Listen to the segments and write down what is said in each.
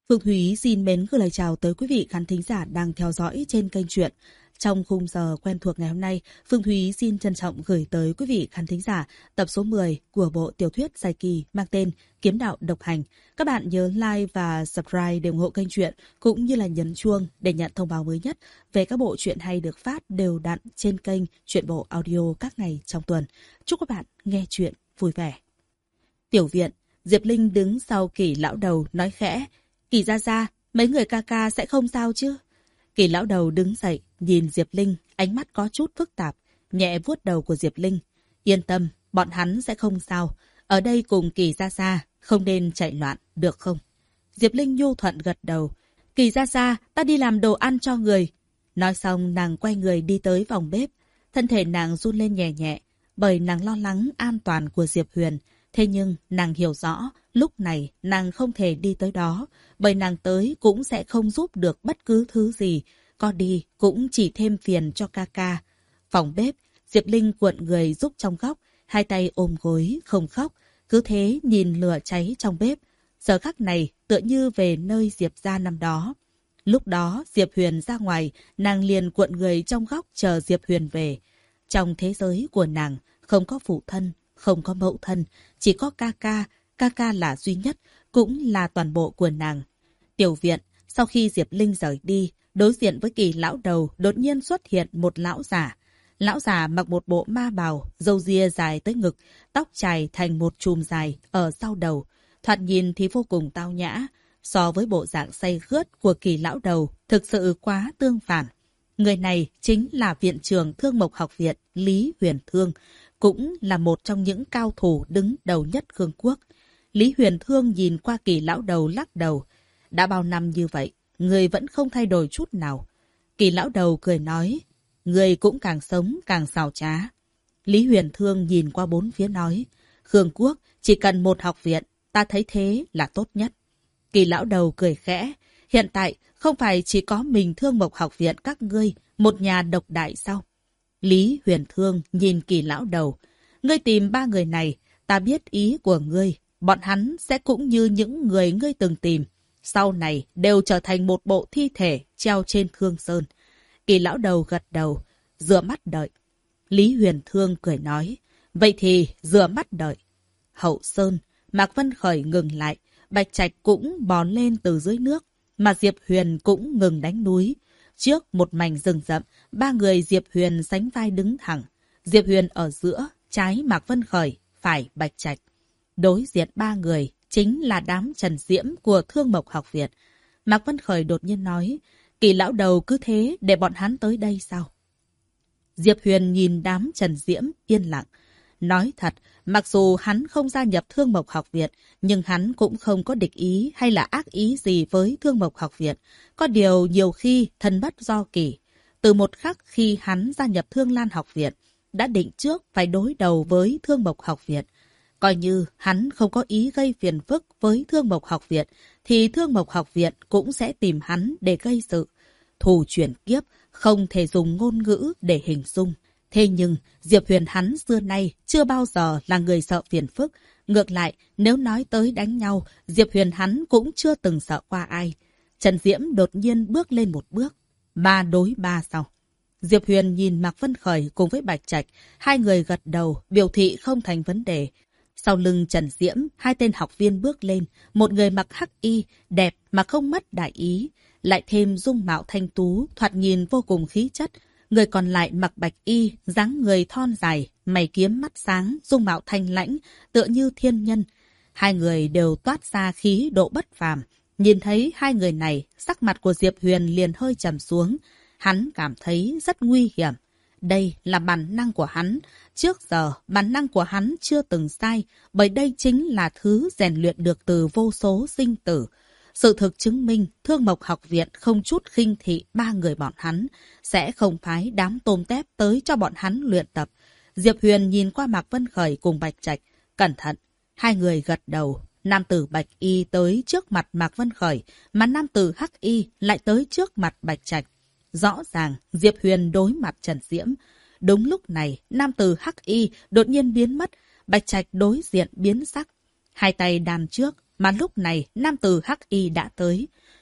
Phương Thúy xin mến gửi lời chào tới quý vị khán thính giả đang theo dõi trên kênh truyện. Trong khung giờ quen thuộc ngày hôm nay, Phương Thúy xin trân trọng gửi tới quý vị khán thính giả tập số 10 của bộ tiểu thuyết dài kỳ mang tên Kiếm đạo độc hành. Các bạn nhớ like và subscribe để ủng hộ kênh truyện cũng như là nhấn chuông để nhận thông báo mới nhất về các bộ truyện hay được phát đều đặn trên kênh Truyện Bộ Audio các ngày trong tuần. Chúc các bạn nghe truyện vui vẻ. Tiểu viện, Diệp Linh đứng sau Kỳ lão đầu nói khẽ: "Kỳ gia, mấy người ca ca sẽ không sao chứ?" Kỳ lão đầu đứng dậy, nhìn Diệp Linh, ánh mắt có chút phức tạp, nhẹ vuốt đầu của Diệp Linh. "Yên tâm, bọn hắn sẽ không sao. Ở đây cùng Kỳ gia, không nên chạy loạn, được không?" Diệp Linh nhu thuận gật đầu. "Kỳ gia, ta đi làm đồ ăn cho người." Nói xong nàng quay người đi tới phòng bếp. Thân thể nàng run lên nhẹ nhẹ, bởi nàng lo lắng an toàn của Diệp Huyền. Thế nhưng nàng hiểu rõ, lúc này nàng không thể đi tới đó, bởi nàng tới cũng sẽ không giúp được bất cứ thứ gì, có đi cũng chỉ thêm phiền cho ca ca. Phòng bếp, Diệp Linh cuộn người giúp trong góc, hai tay ôm gối, không khóc, cứ thế nhìn lửa cháy trong bếp. Giờ khắc này tựa như về nơi Diệp gia năm đó. Lúc đó Diệp Huyền ra ngoài, nàng liền cuộn người trong góc chờ Diệp Huyền về. Trong thế giới của nàng, không có phụ thân, không có mẫu thân, chỉ có ca ca là duy nhất, cũng là toàn bộ của nàng. Tiểu viện, sau khi Diệp Linh rời đi, đối diện với Kỳ lão đầu đột nhiên xuất hiện một lão giả. Lão giả mặc một bộ ma bào, râu ria dài tới ngực, tóc chải thành một chùm dài ở sau đầu, thoạt nhìn thì vô cùng tao nhã. So với bộ dạng say khướt của Kỳ lão đầu, thực sự quá tương phản. Người này chính là viện trưởng Thương Mộc Học viện Lý Huyền Thương, cũng là một trong những cao thủ đứng đầu nhất Khương Quốc. Lý Huyền Thương nhìn qua Kỳ lão đầu lắc đầu. "Đã bao năm như vậy, người vẫn không thay đổi chút nào." Kỳ lão đầu cười nói: "Người cũng càng sống càng xảo trá." Lý Huyền Thương nhìn qua bốn phía nói: "Khương Quốc chỉ cần một học viện, ta thấy thế là tốt nhất." Kỳ lão đầu cười khẽ: "Hiện tại không phải chỉ có mình Thương Mộc Học viện các ngươi, một nhà độc đại sao?" Lý Huyền Thương nhìn Kỳ lão đầu: "Ngươi tìm ba người này, ta biết ý của ngươi. Bọn hắn sẽ cũng như những người ngươi từng tìm. Sau này đều trở thành một bộ thi thể treo trên Thương Sơn." Kỳ lão đầu gật đầu, rửa mắt đợi. Lý Huyền Thương cười nói: "Vậy thì rửa mắt đợi." Hậu Sơn, Mạc Vân Khởi ngừng lại, Bạch Trạch cũng bò lên từ dưới nước, mà Diệp Huyền cũng ngừng đánh núi. Trước một mảnh rừng rậm, ba người Diệp Huyền sánh vai đứng thẳng. Diệp Huyền ở giữa, trái Mạc Vân Khởi, phải Bạch Trạch. Đối diện ba người chính là đám Trần Diễm của Thương Mộc Học viện. Mạc Vân Khởi đột nhiên nói: "Kỳ lão đầu cứ thế để bọn hắn tới đây sao?" Diệp Huyền nhìn đám Trần Diễm yên lặng. Nói thật, mặc dù hắn không gia nhập Thương Mộc Học viện, nhưng hắn cũng không có địch ý hay là ác ý gì với Thương Mộc Học viện. Có điều nhiều khi thân bất do kỳ. Từ một khắc khi hắn gia nhập Thương Lan Học viện, đã định trước phải đối đầu với Thương Mộc Học viện. Coi như hắn không có ý gây phiền phức với Thương Mộc Học viện, thì Thương Mộc Học viện cũng sẽ tìm hắn để gây sự. Thù chuyển kiếp, không thể dùng ngôn ngữ để hình dung. Thế nhưng, Diệp Huyền hắn xưa nay chưa bao giờ là người sợ phiền phức. Ngược lại, nếu nói tới đánh nhau, Diệp Huyền hắn cũng chưa từng sợ qua ai. Trần Diễm đột nhiên bước lên một bước. 3 đối 3 sau. Diệp Huyền nhìn Mạc Vân Khởi cùng với Bạch Trạch, hai người gật đầu, biểu thị không thành vấn đề. Sau lưng Trần Diễm, hai tên học viên bước lên, một người mặc hắc y, đẹp mà không mất đại ý, lại thêm dung mạo thanh tú, thoạt nhìn vô cùng khí chất. Người còn lại mặc bạch y, dáng người thon dài, mày kiếm mắt sáng, dung mạo thanh lãnh, tựa như thiên nhân. Hai người đều toát ra khí độ bất phàm. Nhìn thấy hai người này, sắc mặt của Diệp Huyền liền hơi trầm xuống. Hắn cảm thấy rất nguy hiểm. Đây là bản năng của hắn. Trước giờ, bản năng của hắn chưa từng sai, bởi đây chính là thứ rèn luyện được từ vô số sinh tử. Sự thực chứng minh Thương Mộc Học viện không chút khinh thị ba người bọn hắn, sẽ không phái đám tôm tép tới cho bọn hắn luyện tập. Diệp Huyền nhìn qua Mạc Vân Khởi cùng Bạch Trạch, cẩn thận. Hai người gật đầu. Nam tử Bạch Y tới trước mặt Mạc Vân Khởi, mà nam tử Hắc Y lại tới trước mặt Bạch Trạch. Rõ ràng, Diệp Huyền đối mặt Trần Diễm. Đúng lúc này, nam tử Hắc Y đột nhiên biến mất, Bạch Trạch đối diện biến sắc. Hai tay đàn trước, mà lúc này nam tử Hắc Y đã tới.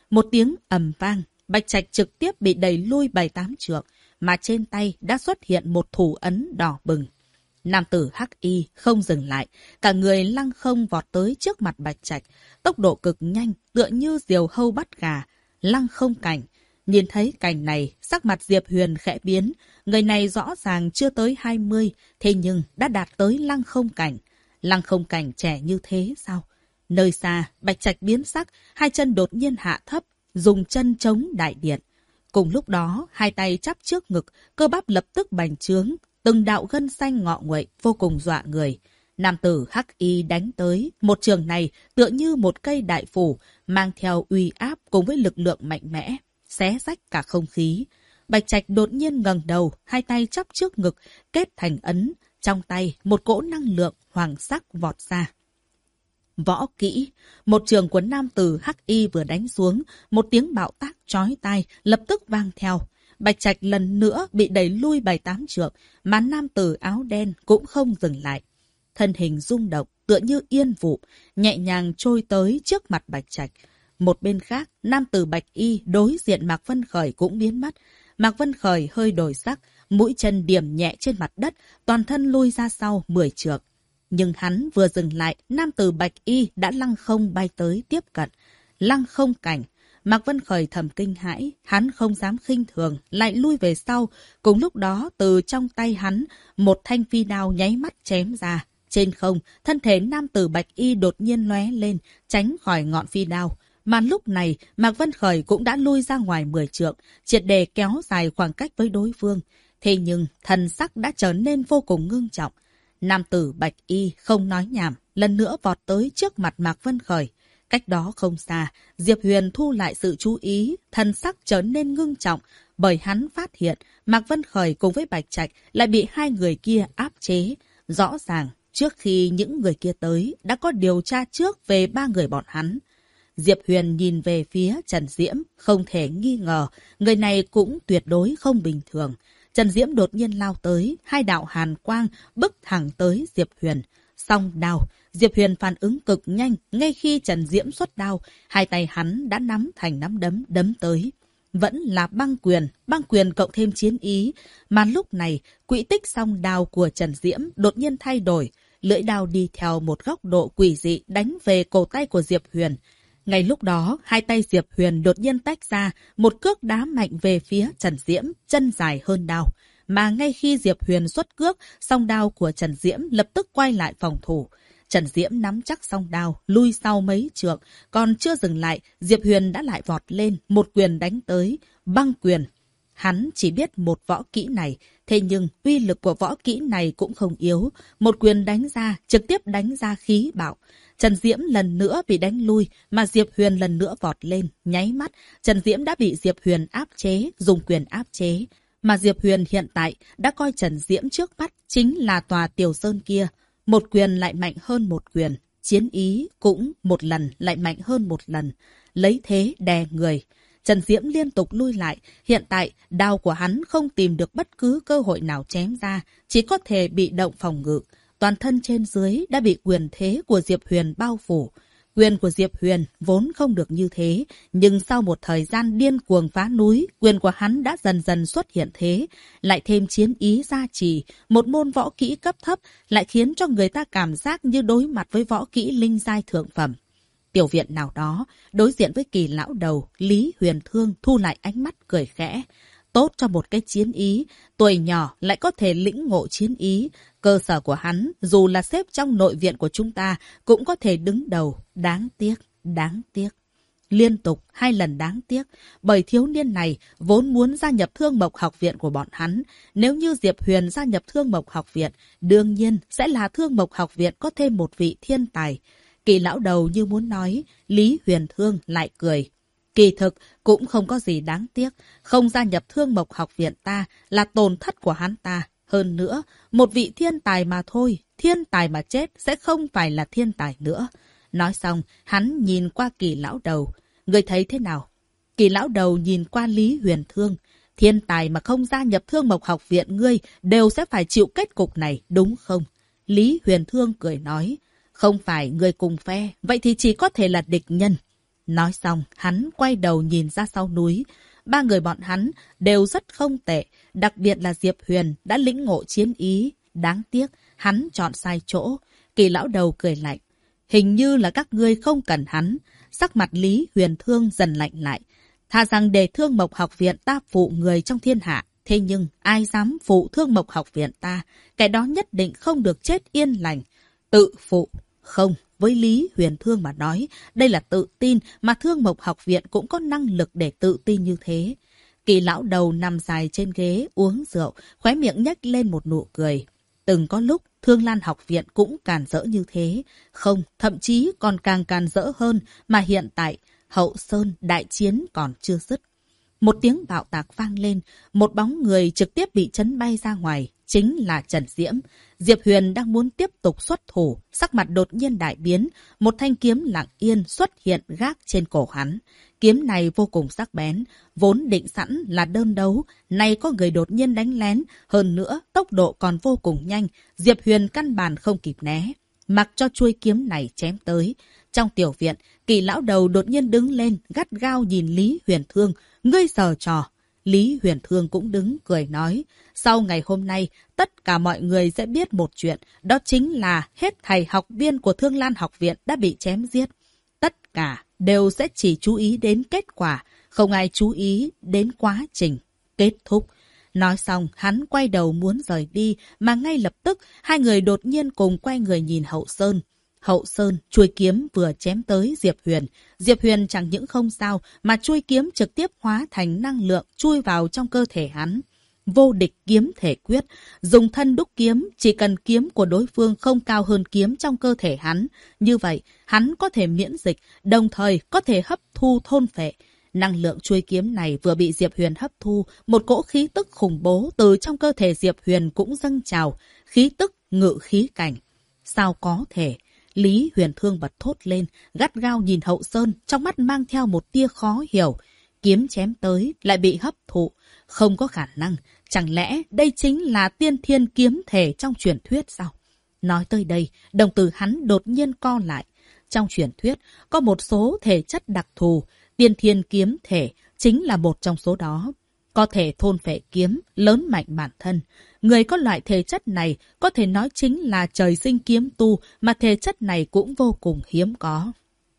Một tiếng ầm vang, Bạch Trạch trực tiếp bị đẩy lui 7-8 trượng, mà trên tay đã xuất hiện một thủ ấn đỏ bừng. Nam tử hắc y không dừng lại, cả người lăng không vọt tới trước mặt Bạch Trạch, tốc độ cực nhanh, tựa như diều hâu bắt gà, lăng không cảnh. Nhìn thấy cảnh này, sắc mặt Diệp Huyền khẽ biến, người này rõ ràng chưa tới 20, thế nhưng đã đạt tới lăng không cảnh. Lăng không cảnh trẻ như thế sao? Nơi xa, Bạch Trạch biến sắc, hai chân đột nhiên hạ thấp, dùng chân chống đại điện. Cùng lúc đó, hai tay chắp trước ngực, cơ bắp lập tức bành trướng, từng đạo gân xanh ngọ nguậy, vô cùng dọa người. Nam tử hắc y đánh tới, một trường này tựa như một cây đại phủ, mang theo uy áp cùng với lực lượng mạnh mẽ, xé rách cả không khí. Bạch Trạch đột nhiên ngẩng đầu, hai tay chắp trước ngực, kết thành ấn, trong tay một cỗ năng lượng hoàng sắc vọt ra. Võ kỹ, một trường của nam tử hắc y vừa đánh xuống, một tiếng bạo tác chói tai lập tức vang theo. Bạch Trạch lần nữa bị đẩy lui 7-8 trượng, mà nam tử áo đen cũng không dừng lại. Thân hình rung động, tựa như yên vụ, nhẹ nhàng trôi tới trước mặt Bạch Trạch. Một bên khác, nam tử Bạch y đối diện Mạc Vân Khởi cũng biến mất. Mạc Vân Khởi hơi đổi sắc, mũi chân điểm nhẹ trên mặt đất, toàn thân lui ra sau 10 trượng. Nhưng hắn vừa dừng lại, nam tử Bạch y đã lăng không bay tới tiếp cận. Lăng không cảnh. Mạc Vân Khởi thầm kinh hãi, hắn không dám khinh thường, lại lui về sau. Cùng lúc đó, từ trong tay hắn, một thanh phi đao nháy mắt chém ra. Trên không, thân thể nam tử Bạch y đột nhiên lóe lên, tránh khỏi ngọn phi đao. Mà lúc này, Mạc Vân Khởi cũng đã lui ra ngoài 10 trượng, triệt để kéo dài khoảng cách với đối phương. Thế nhưng, thần sắc đã trở nên vô cùng ngưng trọng. Nam tử Bạch y không nói nhảm, lần nữa vọt tới trước mặt Mạc Vân Khởi. Cách đó không xa, Diệp Huyền thu lại sự chú ý, thần sắc trở nên ngưng trọng, bởi hắn phát hiện Mạc Vân Khởi cùng với Bạch Trạch lại bị hai người kia áp chế. Rõ ràng, trước khi những người kia tới, đã có điều tra trước về ba người bọn hắn. Diệp Huyền nhìn về phía Trần Diễm, không thể nghi ngờ, người này cũng tuyệt đối không bình thường. Trần Diễm đột nhiên lao tới, hai đạo hàn quang bức thẳng tới Diệp Huyền. Song đao, Diệp Huyền phản ứng cực nhanh, ngay khi Trần Diễm xuất đao, hai tay hắn đã nắm thành nắm đấm đấm tới. Vẫn là băng quyền cộng thêm chiến ý, mà lúc này, quỹ tích song đao của Trần Diễm đột nhiên thay đổi, lưỡi đao đi theo một góc độ quỷ dị đánh về cổ tay của Diệp Huyền. Ngay lúc đó, hai tay Diệp Huyền đột nhiên tách ra, một cước đá mạnh về phía Trần Diễm, chân dài hơn đao. Mà ngay khi Diệp Huyền xuất cước, song đao của Trần Diễm lập tức quay lại phòng thủ. Trần Diễm nắm chắc song đao, lui sau mấy trượng, còn chưa dừng lại, Diệp Huyền đã lại vọt lên, một quyền đánh tới, băng quyền. Hắn chỉ biết một võ kỹ này, thế nhưng uy lực của võ kỹ này cũng không yếu. Một quyền đánh ra, trực tiếp đánh ra khí bạo. Trần Diễm lần nữa bị đánh lui, mà Diệp Huyền lần nữa vọt lên, nháy mắt. Trần Diễm đã bị Diệp Huyền áp chế, dùng quyền áp chế. Mà Diệp Huyền hiện tại đã coi Trần Diễm trước mắt chính là tòa Tiểu Sơn kia. Một quyền lại mạnh hơn một quyền. Chiến ý cũng một lần lại mạnh hơn một lần. Lấy thế đè người. Trần Diễm liên tục lui lại. Hiện tại, đao của hắn không tìm được bất cứ cơ hội nào chém ra. Chỉ có thể bị động phòng ngự. Toàn thân trên dưới đã bị quyền thế của Diệp Huyền bao phủ. Quyền của Diệp Huyền vốn không được như thế, nhưng sau một thời gian điên cuồng phá núi, quyền của hắn đã dần dần xuất hiện thế, lại thêm chiến ý gia trì, một môn võ kỹ cấp thấp lại khiến cho người ta cảm giác như đối mặt với võ kỹ linh giai thượng phẩm. Tiểu viện nào đó, đối diện với Kỳ lão đầu, Lý Huyền Thương thu lại ánh mắt cười khẽ. Tốt cho một cái chiến ý, tuổi nhỏ lại có thể lĩnh ngộ chiến ý. Cơ sở của hắn, dù là xếp trong nội viện của chúng ta, cũng có thể đứng đầu. Đáng tiếc, đáng tiếc. Liên tục 2 lần đáng tiếc, bởi thiếu niên này vốn muốn gia nhập Thương Mộc Học viện của bọn hắn. Nếu như Diệp Huyền gia nhập Thương Mộc Học viện, đương nhiên sẽ là Thương Mộc Học viện có thêm một vị thiên tài. Kỳ lão đầu như muốn nói, Lý Huyền Thương lại cười. Kỳ thực cũng không có gì đáng tiếc, không gia nhập Thương Mộc Học viện ta là tổn thất của hắn ta. Hơn nữa, một vị thiên tài mà thôi, thiên tài mà chết sẽ không phải là thiên tài nữa. Nói xong, hắn nhìn qua Kỳ lão đầu. Người thấy thế nào? Kỳ lão đầu nhìn qua Lý Huyền Thương. Thiên tài mà không gia nhập Thương Mộc Học viện ngươi đều sẽ phải chịu kết cục này, đúng không? Lý Huyền Thương cười nói. Không phải người cùng phe, vậy thì chỉ có thể là địch nhân. Nói xong, hắn quay đầu nhìn ra sau núi. Ba người bọn hắn đều rất không tệ, đặc biệt là Diệp Huyền đã lĩnh ngộ chiến ý. Đáng tiếc, hắn chọn sai chỗ. Kỳ lão đầu cười lạnh. Hình như là các ngươi không cần hắn. Sắc mặt Lý Huyền Thương dần lạnh lại. Thà rằng để Thương Mộc Học Viện ta phụ người trong thiên hạ. Thế nhưng ai dám phụ Thương Mộc Học Viện ta, cái đó nhất định không được chết yên lành. Tự phụ. Không, với Lý Huyền Thương mà nói, đây là tự tin mà Thương Mộc Học Viện cũng có năng lực để tự tin như thế. Kỳ lão đầu nằm dài trên ghế uống rượu, khóe miệng nhếch lên một nụ cười. Từng có lúc Thương Lan Học Viện cũng càn rỡ như thế. Không, thậm chí còn càng càn rỡ hơn, mà hiện tại Hậu Sơn đại chiến còn chưa dứt. Một tiếng bạo tạc vang lên, một bóng người trực tiếp bị chấn bay ra ngoài, chính là Trần Diễm. Diệp Huyền đang muốn tiếp tục xuất thủ, sắc mặt đột nhiên đại biến, một thanh kiếm lặng yên xuất hiện gác trên cổ hắn. Kiếm này vô cùng sắc bén, vốn định sẵn là đơn đấu, nay có người đột nhiên đánh lén, hơn nữa tốc độ còn vô cùng nhanh, Diệp Huyền căn bản không kịp né. Mặc cho chuôi kiếm này chém tới. Trong tiểu viện, Kỳ lão đầu đột nhiên đứng lên, gắt gao nhìn Lý Huyền Thương. Ngươi giở trò. Lý Huyền Thương cũng đứng, cười nói. Sau ngày hôm nay, tất cả mọi người sẽ biết một chuyện. Đó chính là hết thầy học viên của Thương Lan Học Viện đã bị chém giết. Tất cả đều sẽ chỉ chú ý đến kết quả, không ai chú ý đến quá trình. Kết thúc. Nói xong, hắn quay đầu muốn rời đi, mà ngay lập tức, hai người đột nhiên cùng quay người nhìn Hậu Sơn. Hậu Sơn, chuôi kiếm vừa chém tới Diệp Huyền. Diệp Huyền chẳng những không sao, mà chuôi kiếm trực tiếp hóa thành năng lượng chui vào trong cơ thể hắn. Vô địch kiếm thể quyết, dùng thân đúc kiếm, chỉ cần kiếm của đối phương không cao hơn kiếm trong cơ thể hắn. Như vậy, hắn có thể miễn dịch, đồng thời có thể hấp thu thôn phệ. Năng lượng chuôi kiếm này vừa bị Diệp Huyền hấp thu, một cỗ khí tức khủng bố từ trong cơ thể Diệp Huyền cũng dâng trào, khí tức ngự khí cảnh. Sao có thể? Lý Huyền Thương bật thốt lên, gắt gao nhìn Hậu Sơn, trong mắt mang theo một tia khó hiểu. Kiếm chém tới, lại bị hấp thụ. Không có khả năng, chẳng lẽ đây chính là tiên thiên kiếm thể trong truyền thuyết sao? Nói tới đây, đồng tử hắn đột nhiên co lại. Trong truyền thuyết, có một số thể chất đặc thù, tiên thiên kiếm thể chính là một trong số đó. Có thể thôn phệ kiếm, lớn mạnh bản thân. Người có loại thể chất này có thể nói chính là trời sinh kiếm tu, mà thể chất này cũng vô cùng hiếm có.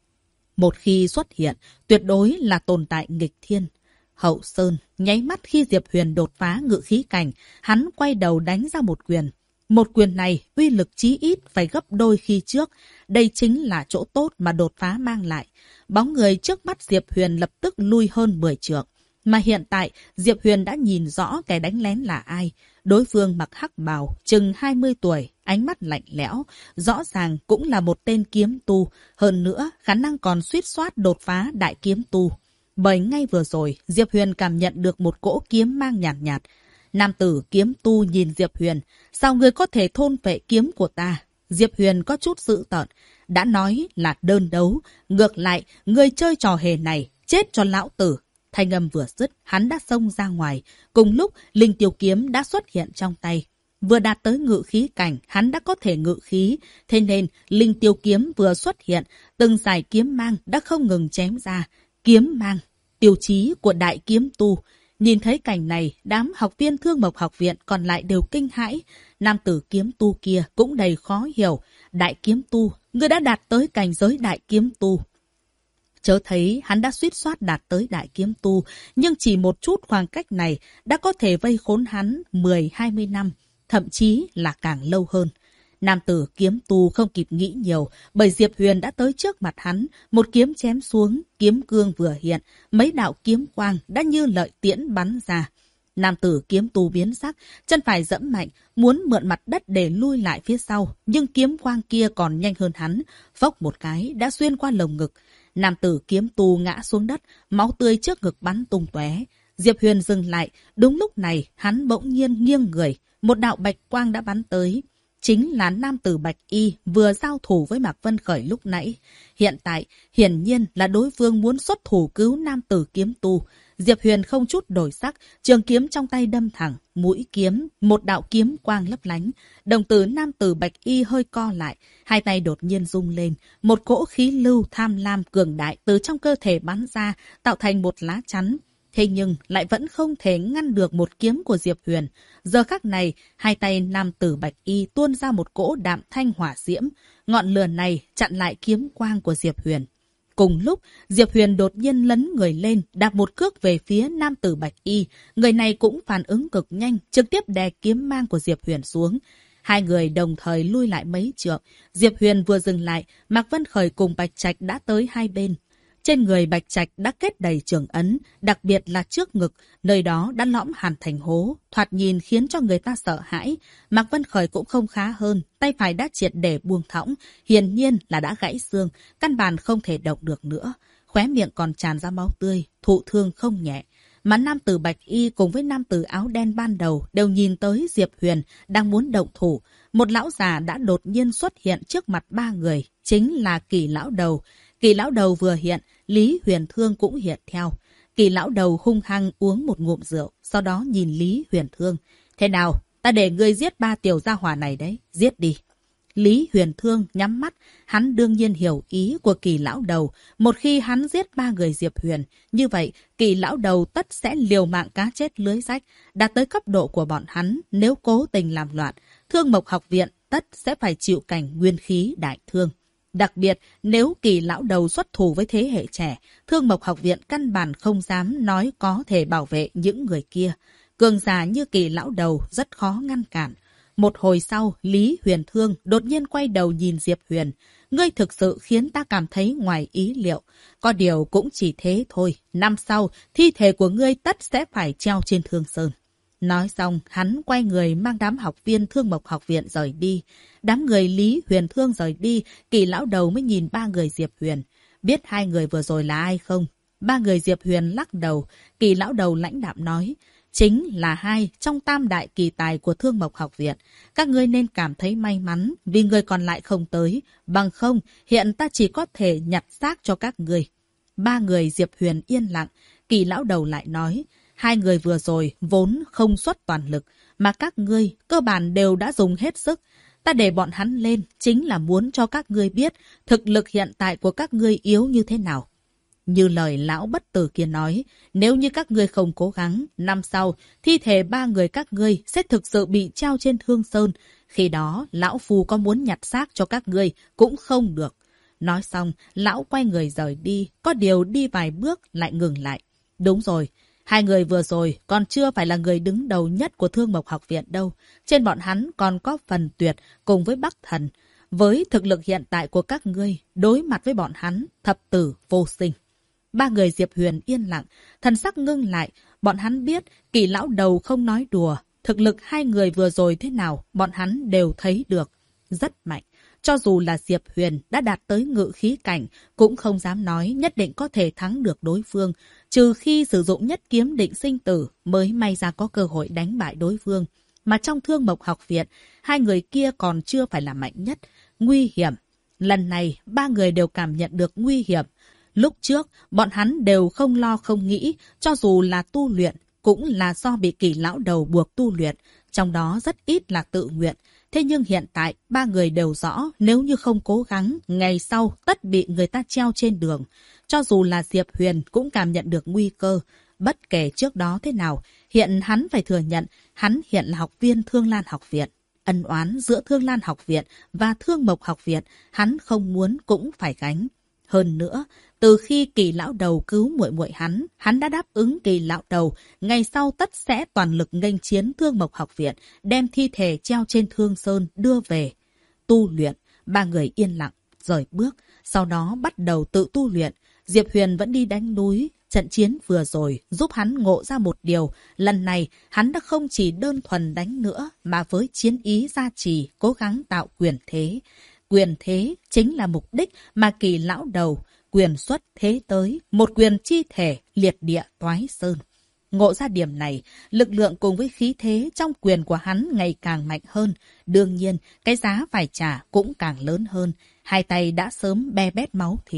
Một khi xuất hiện, tuyệt đối là tồn tại nghịch thiên. Hậu Sơn nháy mắt khi Diệp Huyền đột phá ngự khí cảnh, hắn quay đầu đánh ra một quyền. Một quyền này uy lực chí ít phải gấp đôi khi trước. Đây chính là chỗ tốt mà đột phá mang lại. Bóng người trước mắt Diệp Huyền lập tức lui hơn 10 trượng. Mà hiện tại, Diệp Huyền đã nhìn rõ kẻ đánh lén là ai. Đối phương mặc hắc bào, chừng 20 tuổi, ánh mắt lạnh lẽo. Rõ ràng cũng là một tên kiếm tu. Hơn nữa, khả năng còn suýt soát đột phá đại kiếm tu. Bởi ngay vừa rồi, Diệp Huyền cảm nhận được một cỗ kiếm mang nhàn nhạt. Nam tử kiếm tu nhìn Diệp Huyền. Sao ngươi có thể thôn phệ kiếm của ta? Diệp Huyền có chút dữ tợn. Đã nói là đơn đấu. Ngược lại, ngươi chơi trò hề này, chết cho lão tử. Thanh âm vừa dứt, hắn đã xông ra ngoài. Cùng lúc, linh tiêu kiếm đã xuất hiện trong tay. Vừa đạt tới ngự khí cảnh, hắn đã có thể ngự khí. Thế nên, linh tiêu kiếm vừa xuất hiện, từng dải kiếm mang đã không ngừng chém ra. Kiếm mang, tiêu chí của đại kiếm tu. Nhìn thấy cảnh này, đám học viên Thương Mộc Học Viện còn lại đều kinh hãi. Nam tử kiếm tu kia cũng đầy khó hiểu. Đại kiếm tu, ngươi đã đạt tới cảnh giới đại kiếm tu. Chớ thấy hắn đã suýt soát đạt tới đại kiếm tu, nhưng chỉ một chút khoảng cách này đã có thể vây khốn hắn 10-20 năm, thậm chí là càng lâu hơn. Nam tử kiếm tu không kịp nghĩ nhiều, bởi Diệp Huyền đã tới trước mặt hắn, một kiếm chém xuống, kiếm cương vừa hiện, mấy đạo kiếm quang đã như lợi tiễn bắn ra. Nam tử kiếm tu biến sắc, chân phải giẫm mạnh, muốn mượn mặt đất để lui lại phía sau, nhưng kiếm quang kia còn nhanh hơn hắn, phốc một cái đã xuyên qua lồng ngực. Nam tử kiếm tu ngã xuống đất, máu tươi trước ngực bắn tung tóe. Diệp Huyền dừng lại, đúng lúc này hắn bỗng nhiên nghiêng người, một đạo bạch quang đã bắn tới. Chính là nam tử Bạch Y vừa giao thủ với Mạc Vân Khởi lúc nãy. Hiện tại, hiển nhiên là đối phương muốn xuất thủ cứu nam tử kiếm tu. Diệp Huyền không chút đổi sắc, trường kiếm trong tay đâm thẳng, mũi kiếm, một đạo kiếm quang lấp lánh. Đồng tử nam tử Bạch Y hơi co lại, hai tay đột nhiên rung lên, một cỗ khí lưu tham lam cường đại từ trong cơ thể bắn ra, tạo thành một lá chắn. Thế nhưng lại vẫn không thể ngăn được một kiếm của Diệp Huyền. Giờ khắc này, hai tay nam tử Bạch Y tuôn ra một cỗ đạm thanh hỏa diễm. Ngọn lửa này chặn lại kiếm quang của Diệp Huyền. Cùng lúc, Diệp Huyền đột nhiên lấn người lên, đạp một cước về phía nam tử Bạch Y. Người này cũng phản ứng cực nhanh, trực tiếp đè kiếm mang của Diệp Huyền xuống. Hai người đồng thời lui lại mấy trượng. Diệp Huyền vừa dừng lại, Mạc Vân Khởi cùng Bạch Trạch đã tới hai bên. Trên người Bạch Trạch đã kết đầy trường ấn, đặc biệt là trước ngực, nơi đó đã lõm hẳn thành hố, thoạt nhìn khiến cho người ta sợ hãi. Mạc Vân Khởi cũng không khá hơn, tay phải đã triệt để buông thõng, hiển nhiên là đã gãy xương, căn bản không thể động được nữa. Khóe miệng còn tràn ra máu tươi, thụ thương không nhẹ. Mà nam tử Bạch Y cùng với nam tử áo đen ban đầu đều nhìn tới Diệp Huyền đang muốn động thủ. Một lão già đã đột nhiên xuất hiện trước mặt ba người, chính là Kỳ lão đầu. Kỳ lão đầu vừa hiện, Lý Huyền Thương cũng hiện theo. Kỳ lão đầu hung hăng uống một ngụm rượu, sau đó nhìn Lý Huyền Thương. Thế nào, ta để ngươi giết ba tiểu gia hỏa này đấy, giết đi. Lý Huyền Thương nhắm mắt, hắn đương nhiên hiểu ý của Kỳ lão đầu. Một khi hắn giết ba người Diệp Huyền, như vậy Kỳ lão đầu tất sẽ liều mạng cá chết lưới rách. Đạt tới cấp độ của bọn hắn, nếu cố tình làm loạn, Thương Mộc học viện tất sẽ phải chịu cảnh nguyên khí đại thương. Đặc biệt, nếu Kỳ lão đầu xuất thủ với thế hệ trẻ, Thương Mộc học viện căn bản không dám nói có thể bảo vệ những người kia. Cường giả như Kỳ lão đầu rất khó ngăn cản. Một hồi sau, Lý Huyền Thương đột nhiên quay đầu nhìn Diệp Huyền. Ngươi thực sự khiến ta cảm thấy ngoài ý liệu. Có điều cũng chỉ thế thôi. Năm sau, thi thể của ngươi tất sẽ phải treo trên Thương Sơn. Nói xong, hắn quay người mang đám học viên Thương Mộc học viện rời đi. Đám người Lý Huyền Thương rời đi, Kỳ lão đầu mới nhìn ba người Diệp Huyền. Biết hai người vừa rồi là ai không? Ba người Diệp Huyền lắc đầu. Kỳ lão đầu lãnh đạm nói. Chính là hai trong tam đại kỳ tài của Thương Mộc học viện. Các ngươi nên cảm thấy may mắn vì người còn lại không tới. Bằng không, hiện ta chỉ có thể nhặt xác cho các ngươi. Ba người Diệp Huyền yên lặng. Kỳ lão đầu lại nói. Hai người vừa rồi vốn không xuất toàn lực, mà các ngươi cơ bản đều đã dùng hết sức. Ta để bọn hắn lên chính là muốn cho các ngươi biết thực lực hiện tại của các ngươi yếu như thế nào. Như lời lão bất tử kia nói, nếu như các ngươi không cố gắng, năm sau, thi thể ba người các ngươi sẽ thực sự bị treo trên Thương Sơn. Khi đó, lão phu có muốn nhặt xác cho các ngươi cũng không được. Nói xong, lão quay người rời đi, có điều đi vài bước lại ngừng lại. Đúng rồi. Hai người vừa rồi còn chưa phải là người đứng đầu nhất của Thương Mộc học viện đâu. Trên bọn hắn còn có Phần Tuyệt cùng với Bắc Thần. Với thực lực hiện tại của các ngươi, đối mặt với bọn hắn, thập tử vô sinh. Ba người Diệp Huyền yên lặng, thần sắc ngưng lại. Bọn hắn biết Kỳ lão đầu không nói đùa. Thực lực hai người vừa rồi thế nào, bọn hắn đều thấy được. Rất mạnh. Cho dù là Diệp Huyền đã đạt tới ngự khí cảnh, cũng không dám nói nhất định có thể thắng được đối phương. Trừ khi sử dụng nhất kiếm định sinh tử mới may ra có cơ hội đánh bại đối phương. Mà trong Thương Mộc học viện, hai người kia còn chưa phải là mạnh nhất. Nguy hiểm. Lần này, ba người đều cảm nhận được nguy hiểm. Lúc trước, bọn hắn đều không lo không nghĩ, cho dù là tu luyện, cũng là do bị Kỳ lão đầu buộc tu luyện. Trong đó rất ít là tự nguyện. Thế nhưng hiện tại, ba người đều rõ nếu như không cố gắng, ngày sau tất bị người ta treo trên đường. Cho dù là Diệp Huyền cũng cảm nhận được nguy cơ. Bất kể trước đó thế nào, hiện hắn phải thừa nhận, hắn hiện là học viên Thương Lan học viện. Ân oán giữa Thương Lan học viện và Thương Mộc học viện, hắn không muốn cũng phải gánh. Hơn nữa, từ khi Kỳ lão đầu cứu muội muội hắn đã đáp ứng Kỳ lão đầu, ngày sau tất sẽ toàn lực nghênh chiến Thương Mộc học viện, đem thi thể treo trên Thương Sơn đưa về. Tu luyện, ba người yên lặng, rời bước, sau đó bắt đầu tự tu luyện. Diệp Huyền vẫn đi đánh núi. Trận chiến vừa rồi giúp hắn ngộ ra một điều. Lần này, hắn đã không chỉ đơn thuần đánh nữa, mà với chiến ý gia trì, cố gắng tạo quyền thế. Quyền thế chính là mục đích mà Kỳ lão đầu, quyền xuất thế tới, một quyền chi thể, liệt địa toái sơn. Ngộ ra điểm này, lực lượng cùng với khí thế trong quyền của hắn ngày càng mạnh hơn. Đương nhiên, cái giá phải trả cũng càng lớn hơn. Hai tay đã sớm be bét máu thịt.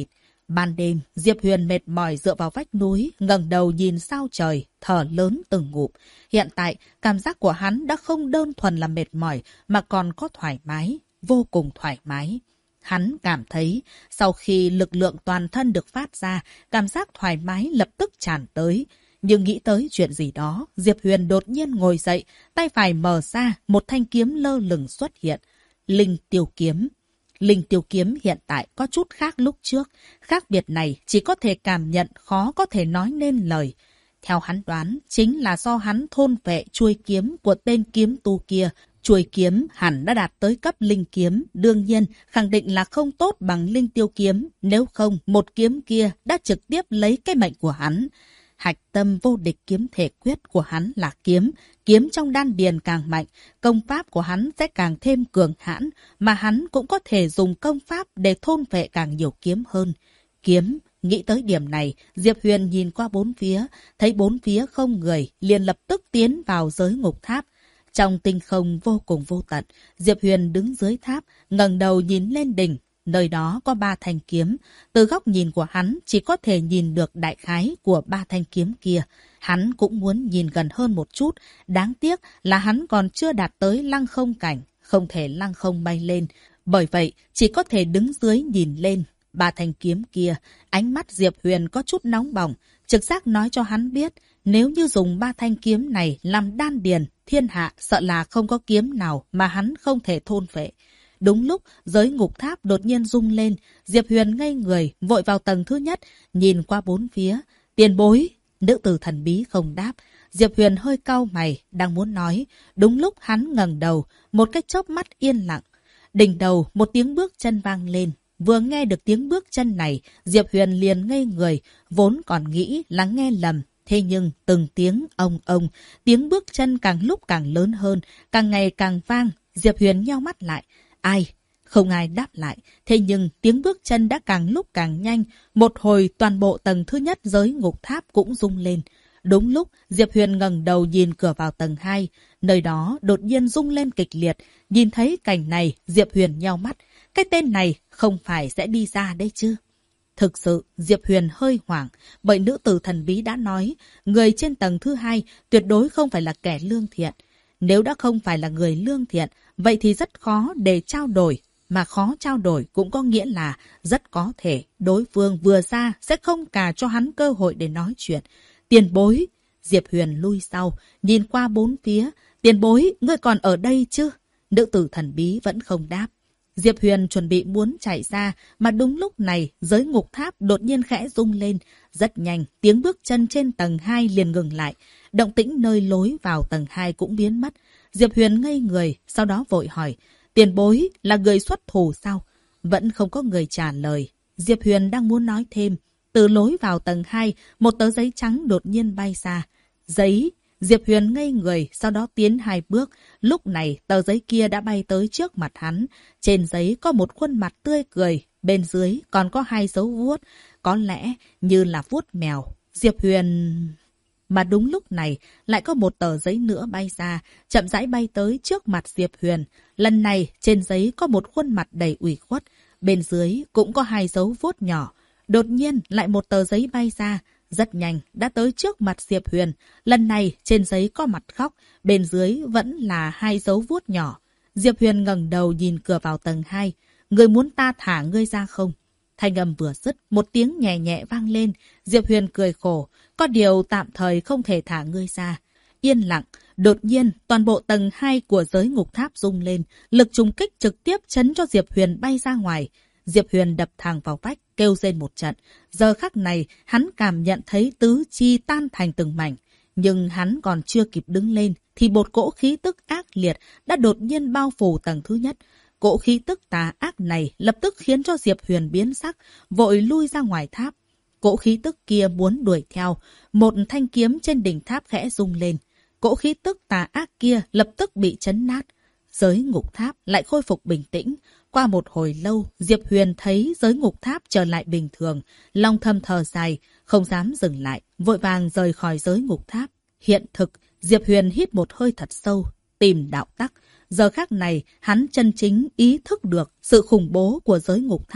Ban đêm, Diệp Huyền mệt mỏi dựa vào vách núi, ngẩng đầu nhìn sao trời, thở lớn từng ngụm. Hiện tại, cảm giác của hắn đã không đơn thuần là mệt mỏi, mà còn có thoải mái, vô cùng thoải mái. Hắn cảm thấy, sau khi lực lượng toàn thân được phát ra, cảm giác thoải mái lập tức tràn tới. Nhưng nghĩ tới chuyện gì đó, Diệp Huyền đột nhiên ngồi dậy, tay phải mở ra, một thanh kiếm lơ lửng xuất hiện. Linh tiêu kiếm. Linh tiêu kiếm hiện tại có chút khác lúc trước. Khác biệt này chỉ có thể cảm nhận, khó có thể nói nên lời. Theo hắn đoán, chính là do hắn thôn vệ chuôi kiếm của tên kiếm tu kia. Chuôi kiếm hẳn đã đạt tới cấp linh kiếm. Đương nhiên, khẳng định là không tốt bằng linh tiêu kiếm. Nếu không, một kiếm kia đã trực tiếp lấy cái mệnh của hắn. Hạch tâm vô địch kiếm thể quyết của hắn là kiếm. Kiếm trong đan điền càng mạnh, công pháp của hắn sẽ càng thêm cường hãn, mà hắn cũng có thể dùng công pháp để thôn vệ càng nhiều kiếm hơn. Kiếm, nghĩ tới điểm này, Diệp Huyền nhìn qua bốn phía, thấy bốn phía không người, liền lập tức tiến vào giới ngục tháp. Trong tinh không vô cùng vô tận, Diệp Huyền đứng dưới tháp, ngẩng đầu nhìn lên đỉnh. Nơi đó có 3 thanh kiếm. Từ góc nhìn của hắn chỉ có thể nhìn được đại khái của 3 thanh kiếm kia. Hắn cũng muốn nhìn gần hơn một chút. Đáng tiếc là hắn còn chưa đạt tới lăng không cảnh. Không thể lăng không bay lên. Bởi vậy chỉ có thể đứng dưới nhìn lên. 3 thanh kiếm kia, ánh mắt Diệp Huyền có chút nóng bỏng. Trực giác nói cho hắn biết, nếu như dùng 3 thanh kiếm này làm đan điền, thiên hạ sợ là không có kiếm nào mà hắn không thể thôn phệ. Đúng lúc, giới ngục tháp đột nhiên rung lên, Diệp Huyền ngây người, vội vào tầng thứ nhất, nhìn qua bốn phía. Tiền bối! Nữ tử thần bí không đáp. Diệp Huyền hơi cau mày, đang muốn nói. Đúng lúc hắn ngẩng đầu, một cái chớp mắt yên lặng. Đỉnh đầu, một tiếng bước chân vang lên. Vừa nghe được tiếng bước chân này, Diệp Huyền liền ngây người, vốn còn nghĩ là nghe lầm. Thế nhưng từng tiếng ông, tiếng bước chân càng lúc càng lớn hơn, càng ngày càng vang. Diệp Huyền nheo mắt lại. Ai? Không ai đáp lại. Thế nhưng tiếng bước chân đã càng lúc càng nhanh. Một hồi toàn bộ tầng thứ nhất giới ngục tháp cũng rung lên. Đúng lúc Diệp Huyền ngẩng đầu nhìn cửa vào tầng 2. Nơi đó đột nhiên rung lên kịch liệt. Nhìn thấy cảnh này, Diệp Huyền nheo mắt. Cái tên này không phải sẽ đi ra đấy chứ? Thực sự, Diệp Huyền hơi hoảng. Bởi nữ tử thần bí đã nói, người trên tầng thứ 2 tuyệt đối không phải là kẻ lương thiện. Nếu đã không phải là người lương thiện, vậy thì rất khó để trao đổi. Mà khó trao đổi cũng có nghĩa là rất có thể đối phương vừa ra sẽ không cả cho hắn cơ hội để nói chuyện. Tiền bối! Diệp Huyền lui sau, nhìn qua bốn phía. Tiền bối, ngươi còn ở đây chứ? Nữ tử thần bí vẫn không đáp. Diệp Huyền chuẩn bị muốn chạy ra, mà đúng lúc này giới ngục tháp đột nhiên khẽ rung lên. Rất nhanh, tiếng bước chân trên tầng 2 liền ngừng lại. Động tĩnh nơi lối vào tầng 2 cũng biến mất. Diệp Huyền ngây người, sau đó vội hỏi. Tiền bối là người xuất thủ sao? Vẫn không có người trả lời. Diệp Huyền đang muốn nói thêm. Từ lối vào tầng 2, một tờ giấy trắng đột nhiên bay ra. Giấy! Diệp Huyền ngây người, sau đó tiến 2 bước. Lúc này, tờ giấy kia đã bay tới trước mặt hắn. Trên giấy có một khuôn mặt tươi cười. Bên dưới còn có 2 dấu vuốt. Có lẽ như là vuốt mèo. Diệp Huyền... Mà đúng lúc này, lại có một tờ giấy nữa bay ra, chậm rãi bay tới trước mặt Diệp Huyền. Lần này, trên giấy có một khuôn mặt đầy ủy khuất. Bên dưới cũng có 2 dấu vuốt nhỏ. Đột nhiên, lại một tờ giấy bay ra. Rất nhanh, đã tới trước mặt Diệp Huyền. Lần này, trên giấy có mặt khóc. Bên dưới vẫn là 2 dấu vuốt nhỏ. Diệp Huyền ngẩng đầu nhìn cửa vào tầng 2. Người muốn ta thả ngươi ra không? Thanh âm vừa dứt, một tiếng nhẹ nhẹ vang lên. Diệp Huyền cười khổ. Có điều tạm thời không thể thả ngươi ra. Yên lặng. Đột nhiên, toàn bộ tầng 2 của giới ngục tháp rung lên. Lực trùng kích trực tiếp chấn cho Diệp Huyền bay ra ngoài. Diệp Huyền đập thẳng vào vách, kêu rên một trận. Giờ khắc này, hắn cảm nhận thấy tứ chi tan thành từng mảnh. Nhưng hắn còn chưa kịp đứng lên, thì một cỗ khí tức ác liệt đã đột nhiên bao phủ tầng thứ nhất. Cỗ khí tức tà ác này lập tức khiến cho Diệp Huyền biến sắc, vội lui ra ngoài tháp. Cỗ khí tức kia muốn đuổi theo, một thanh kiếm trên đỉnh tháp khẽ rung lên. Cỗ khí tức tà ác kia lập tức bị chấn nát. Giới ngục tháp lại khôi phục bình tĩnh. Qua một hồi lâu, Diệp Huyền thấy giới ngục tháp trở lại bình thường. Long thầm thở dài, không dám dừng lại, vội vàng rời khỏi giới ngục tháp. Hiện thực, Diệp Huyền hít một hơi thật sâu, tìm đạo tắc. Giờ khắc này, hắn chân chính ý thức được sự khủng bố của giới ngục tháp.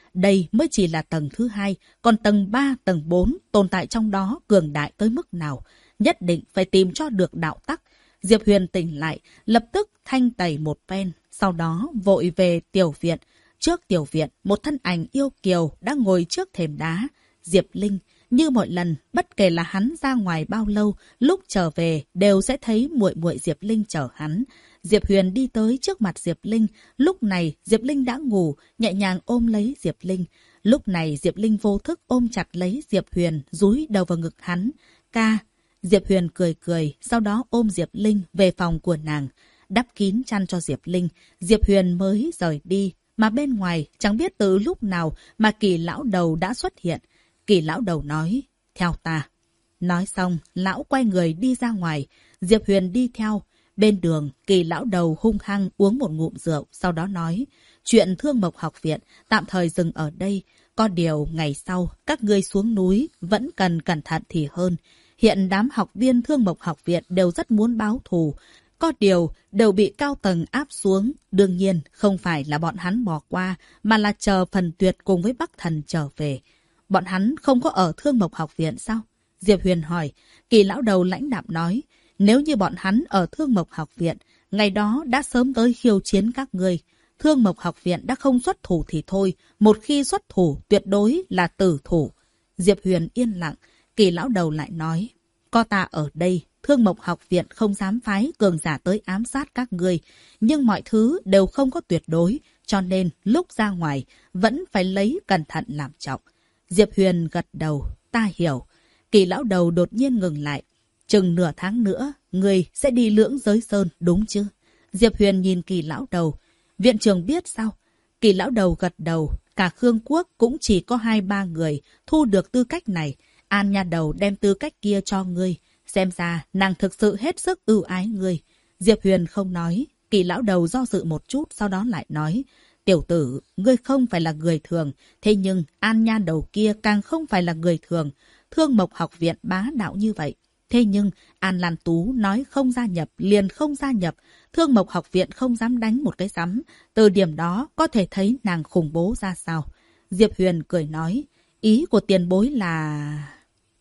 Đây mới chỉ là tầng thứ 2, còn tầng 3, tầng 4 tồn tại trong đó cường đại tới mức nào. Nhất định phải tìm cho được đạo tắc. Diệp Huyền tỉnh lại, lập tức thanh tẩy một phen, sau đó vội về tiểu viện. Trước tiểu viện, một thân ảnh yêu kiều đang ngồi trước thềm đá. Diệp Linh, như mọi lần, bất kể là hắn ra ngoài bao lâu, lúc trở về đều sẽ thấy muội muội Diệp Linh chở hắn. Diệp Huyền đi tới trước mặt Diệp Linh, lúc này Diệp Linh đã ngủ, nhẹ nhàng ôm lấy Diệp Linh. Lúc này Diệp Linh vô thức ôm chặt lấy Diệp Huyền, dúi đầu vào ngực hắn. Ca. Diệp Huyền cười cười, sau đó ôm Diệp Linh về phòng của nàng, đắp kín chăn cho Diệp Linh. Diệp Huyền mới rời đi, mà bên ngoài chẳng biết từ lúc nào mà Kỳ lão đầu đã xuất hiện. Kỳ lão đầu nói, theo ta. Nói xong, lão quay người đi ra ngoài, Diệp Huyền đi theo. Bên đường, Kỳ lão đầu hung hăng uống một ngụm rượu, sau đó nói, chuyện Thương Mộc học viện tạm thời dừng ở đây. Có điều ngày sau, các ngươi xuống núi vẫn cần cẩn thận thì hơn. Hiện đám học viên Thương Mộc học viện đều rất muốn báo thù. Có điều, đều bị cao tầng áp xuống. Đương nhiên, không phải là bọn hắn bỏ qua, mà là chờ Phần Tuyệt cùng với Bắc Thần trở về. Bọn hắn không có ở Thương Mộc học viện sao? Diệp Huyền hỏi. Kỳ lão đầu lãnh đạm nói, nếu như bọn hắn ở Thương Mộc học viện, ngày đó đã sớm tới khiêu chiến các ngươi. Thương Mộc học viện đã không xuất thủ thì thôi, một khi xuất thủ tuyệt đối là tử thủ. Diệp Huyền yên lặng, Kỳ lão đầu lại nói, có ta ở đây, Thương Mộc học viện không dám phái cường giả tới ám sát các ngươi, nhưng mọi thứ đều không có tuyệt đối, cho nên lúc ra ngoài vẫn phải lấy cẩn thận làm trọng. Diệp Huyền gật đầu, ta hiểu. Kỳ lão đầu đột nhiên ngừng lại. Chừng nửa tháng nữa, ngươi sẽ đi Lưỡng Giới Sơn, đúng chứ? Diệp Huyền nhìn Kỳ lão đầu. Viện trưởng biết sao? Kỳ lão đầu gật đầu. Cả Khương Quốc cũng chỉ có 2-3 người thu được tư cách này. An nha đầu đem tư cách kia cho ngươi. Xem ra nàng thực sự hết sức ưu ái ngươi. Diệp Huyền không nói. Kỳ lão đầu do dự một chút, sau đó lại nói. Tiểu tử, ngươi không phải là người thường. Thế nhưng An nha đầu kia càng không phải là người thường. Thương Mộc học viện bá đạo như vậy. Thế nhưng An Lan Tú nói không gia nhập, liền không gia nhập. Thương Mộc học viện không dám đánh một cái rắm. Từ điểm đó có thể thấy nàng khủng bố ra sao. Diệp Huyền cười nói, ý của tiền bối là...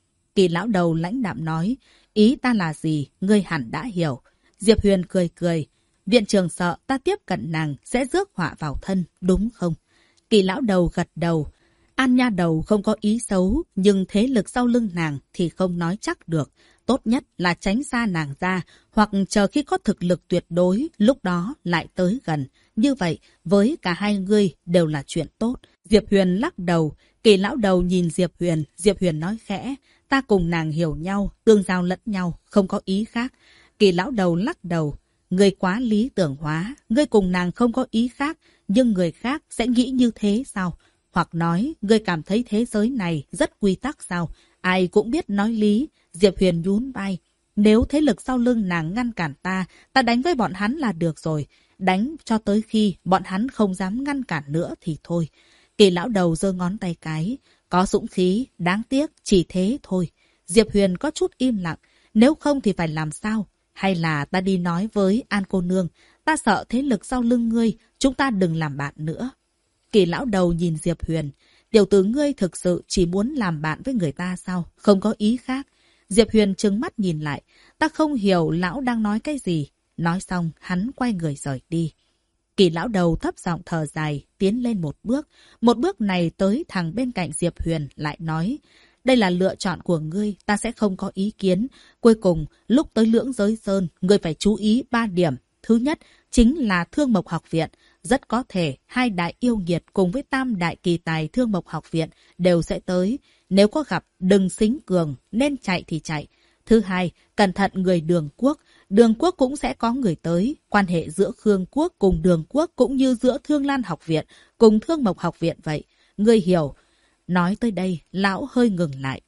Kỳ lão đầu lãnh đạm nói, ý ta là gì, ngươi hẳn đã hiểu. Diệp Huyền cười cười, viện trưởng sợ ta tiếp cận nàng sẽ rước họa vào thân, đúng không? Kỳ lão đầu gật đầu. An nha đầu không có ý xấu, nhưng thế lực sau lưng nàng thì không nói chắc được. Tốt nhất là tránh xa nàng ra, hoặc chờ khi có thực lực tuyệt đối, lúc đó lại tới gần. Như vậy, với cả hai người đều là chuyện tốt. Diệp Huyền lắc đầu, Kỳ lão đầu nhìn Diệp Huyền nói khẽ, ta cùng nàng hiểu nhau, tương giao lẫn nhau, không có ý khác. Kỳ lão đầu lắc đầu, ngươi quá lý tưởng hóa, ngươi cùng nàng không có ý khác, nhưng người khác sẽ nghĩ như thế sao? Hoặc nói, ngươi cảm thấy thế giới này rất quy tắc sao? Ai cũng biết nói lý. Diệp Huyền nhún vai. Nếu thế lực sau lưng nàng ngăn cản ta, ta đánh với bọn hắn là được rồi. Đánh cho tới khi bọn hắn không dám ngăn cản nữa thì thôi. Kỳ lão đầu giơ ngón tay cái. Có dũng khí, đáng tiếc, chỉ thế thôi. Diệp Huyền có chút im lặng. Nếu không thì phải làm sao? Hay là ta đi nói với An cô nương. Ta sợ thế lực sau lưng ngươi, chúng ta đừng làm bạn nữa. Kỳ lão đầu nhìn Diệp Huyền. Tiểu tử ngươi thực sự chỉ muốn làm bạn với người ta sao? Không có ý khác. Diệp Huyền trừng mắt nhìn lại. Ta không hiểu lão đang nói cái gì. Nói xong, hắn quay người rời đi. Kỳ lão đầu thấp giọng thở dài, tiến lên một bước. Một bước này tới thẳng bên cạnh Diệp Huyền, lại nói. Đây là lựa chọn của ngươi, ta sẽ không có ý kiến. Cuối cùng, lúc tới Lưỡng Giới Sơn, ngươi phải chú ý 3 điểm. Thứ nhất, chính là Thương Mộc học viện. Rất có thể, 2 đại yêu nghiệt cùng với tam đại kỳ tài Thương Mộc học viện đều sẽ tới. Nếu có gặp, đừng xính cường, nên chạy thì chạy. Thứ hai, cẩn thận người Đường Quốc. Đường Quốc cũng sẽ có người tới. Quan hệ giữa Khương Quốc cùng Đường Quốc cũng như giữa Thương Lan học viện cùng Thương Mộc học viện vậy. Ngươi hiểu. Nói tới đây, lão hơi ngừng lại.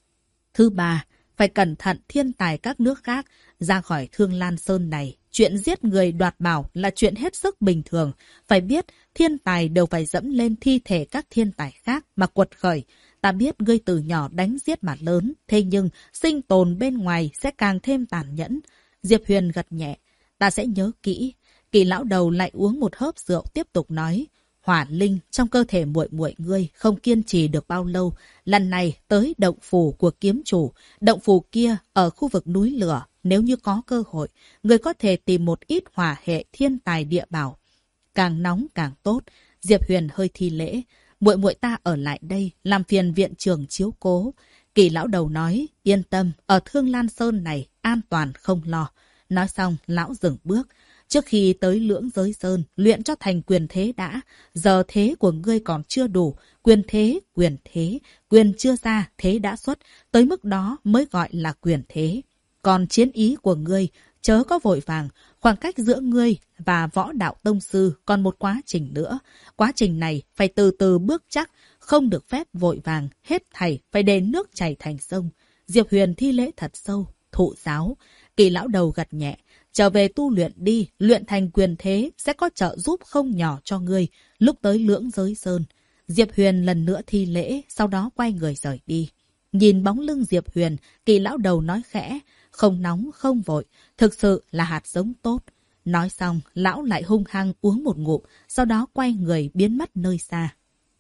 Thứ ba, phải cẩn thận thiên tài các nước khác ra khỏi Thương Lan Sơn này. Chuyện giết người đoạt bảo là chuyện hết sức bình thường. Phải biết, thiên tài đều phải dẫm lên thi thể các thiên tài khác mà quật khởi. Ta biết ngươi từ nhỏ đánh giết mà lớn, thế nhưng sinh tồn bên ngoài sẽ càng thêm tàn nhẫn. Diệp Huyền gật nhẹ. Ta sẽ nhớ kỹ. Kỳ lão đầu lại uống một hớp rượu tiếp tục nói. hỏa linh trong cơ thể muội muội ngươi không kiên trì được bao lâu, lần này tới động phủ của kiếm chủ. Động phủ kia ở khu vực núi lửa, nếu như có cơ hội, ngươi có thể tìm một ít hỏa hệ thiên tài địa bảo. Càng nóng càng tốt. Diệp Huyền hơi thi lễ. Muội muội ta ở lại đây, làm phiền viện trưởng chiếu cố. Kỳ lão đầu nói, yên tâm, ở Thương Lan Sơn này, an toàn không lo. Nói xong, lão dừng bước. Trước khi tới Lưỡng Giới Sơn, luyện cho thành quyền thế đã. Giờ thế của ngươi còn chưa đủ. Quyền thế, quyền chưa ra, thế đã xuất. Tới mức đó mới gọi là quyền thế. Còn chiến ý của ngươi, chớ có vội vàng. Khoảng cách giữa ngươi và võ đạo tông sư còn một quá trình nữa. Quá trình này phải từ từ bước chắc, không được phép vội vàng. Hết thảy phải để nước chảy thành sông. Diệp Huyền thi lễ thật sâu, thụ giáo. Kỳ lão đầu gật nhẹ. Trở về tu luyện đi, luyện thành quyền thế sẽ có trợ giúp không nhỏ cho ngươi lúc tới Lưỡng Giới Sơn. Diệp Huyền lần nữa thi lễ, sau đó quay người rời đi. Nhìn bóng lưng Diệp Huyền, Kỳ lão đầu nói khẽ, không nóng không vội, thực sự là hạt giống tốt. Nói xong, lão lại hung hăng uống một ngụm, sau đó quay người biến mất nơi xa.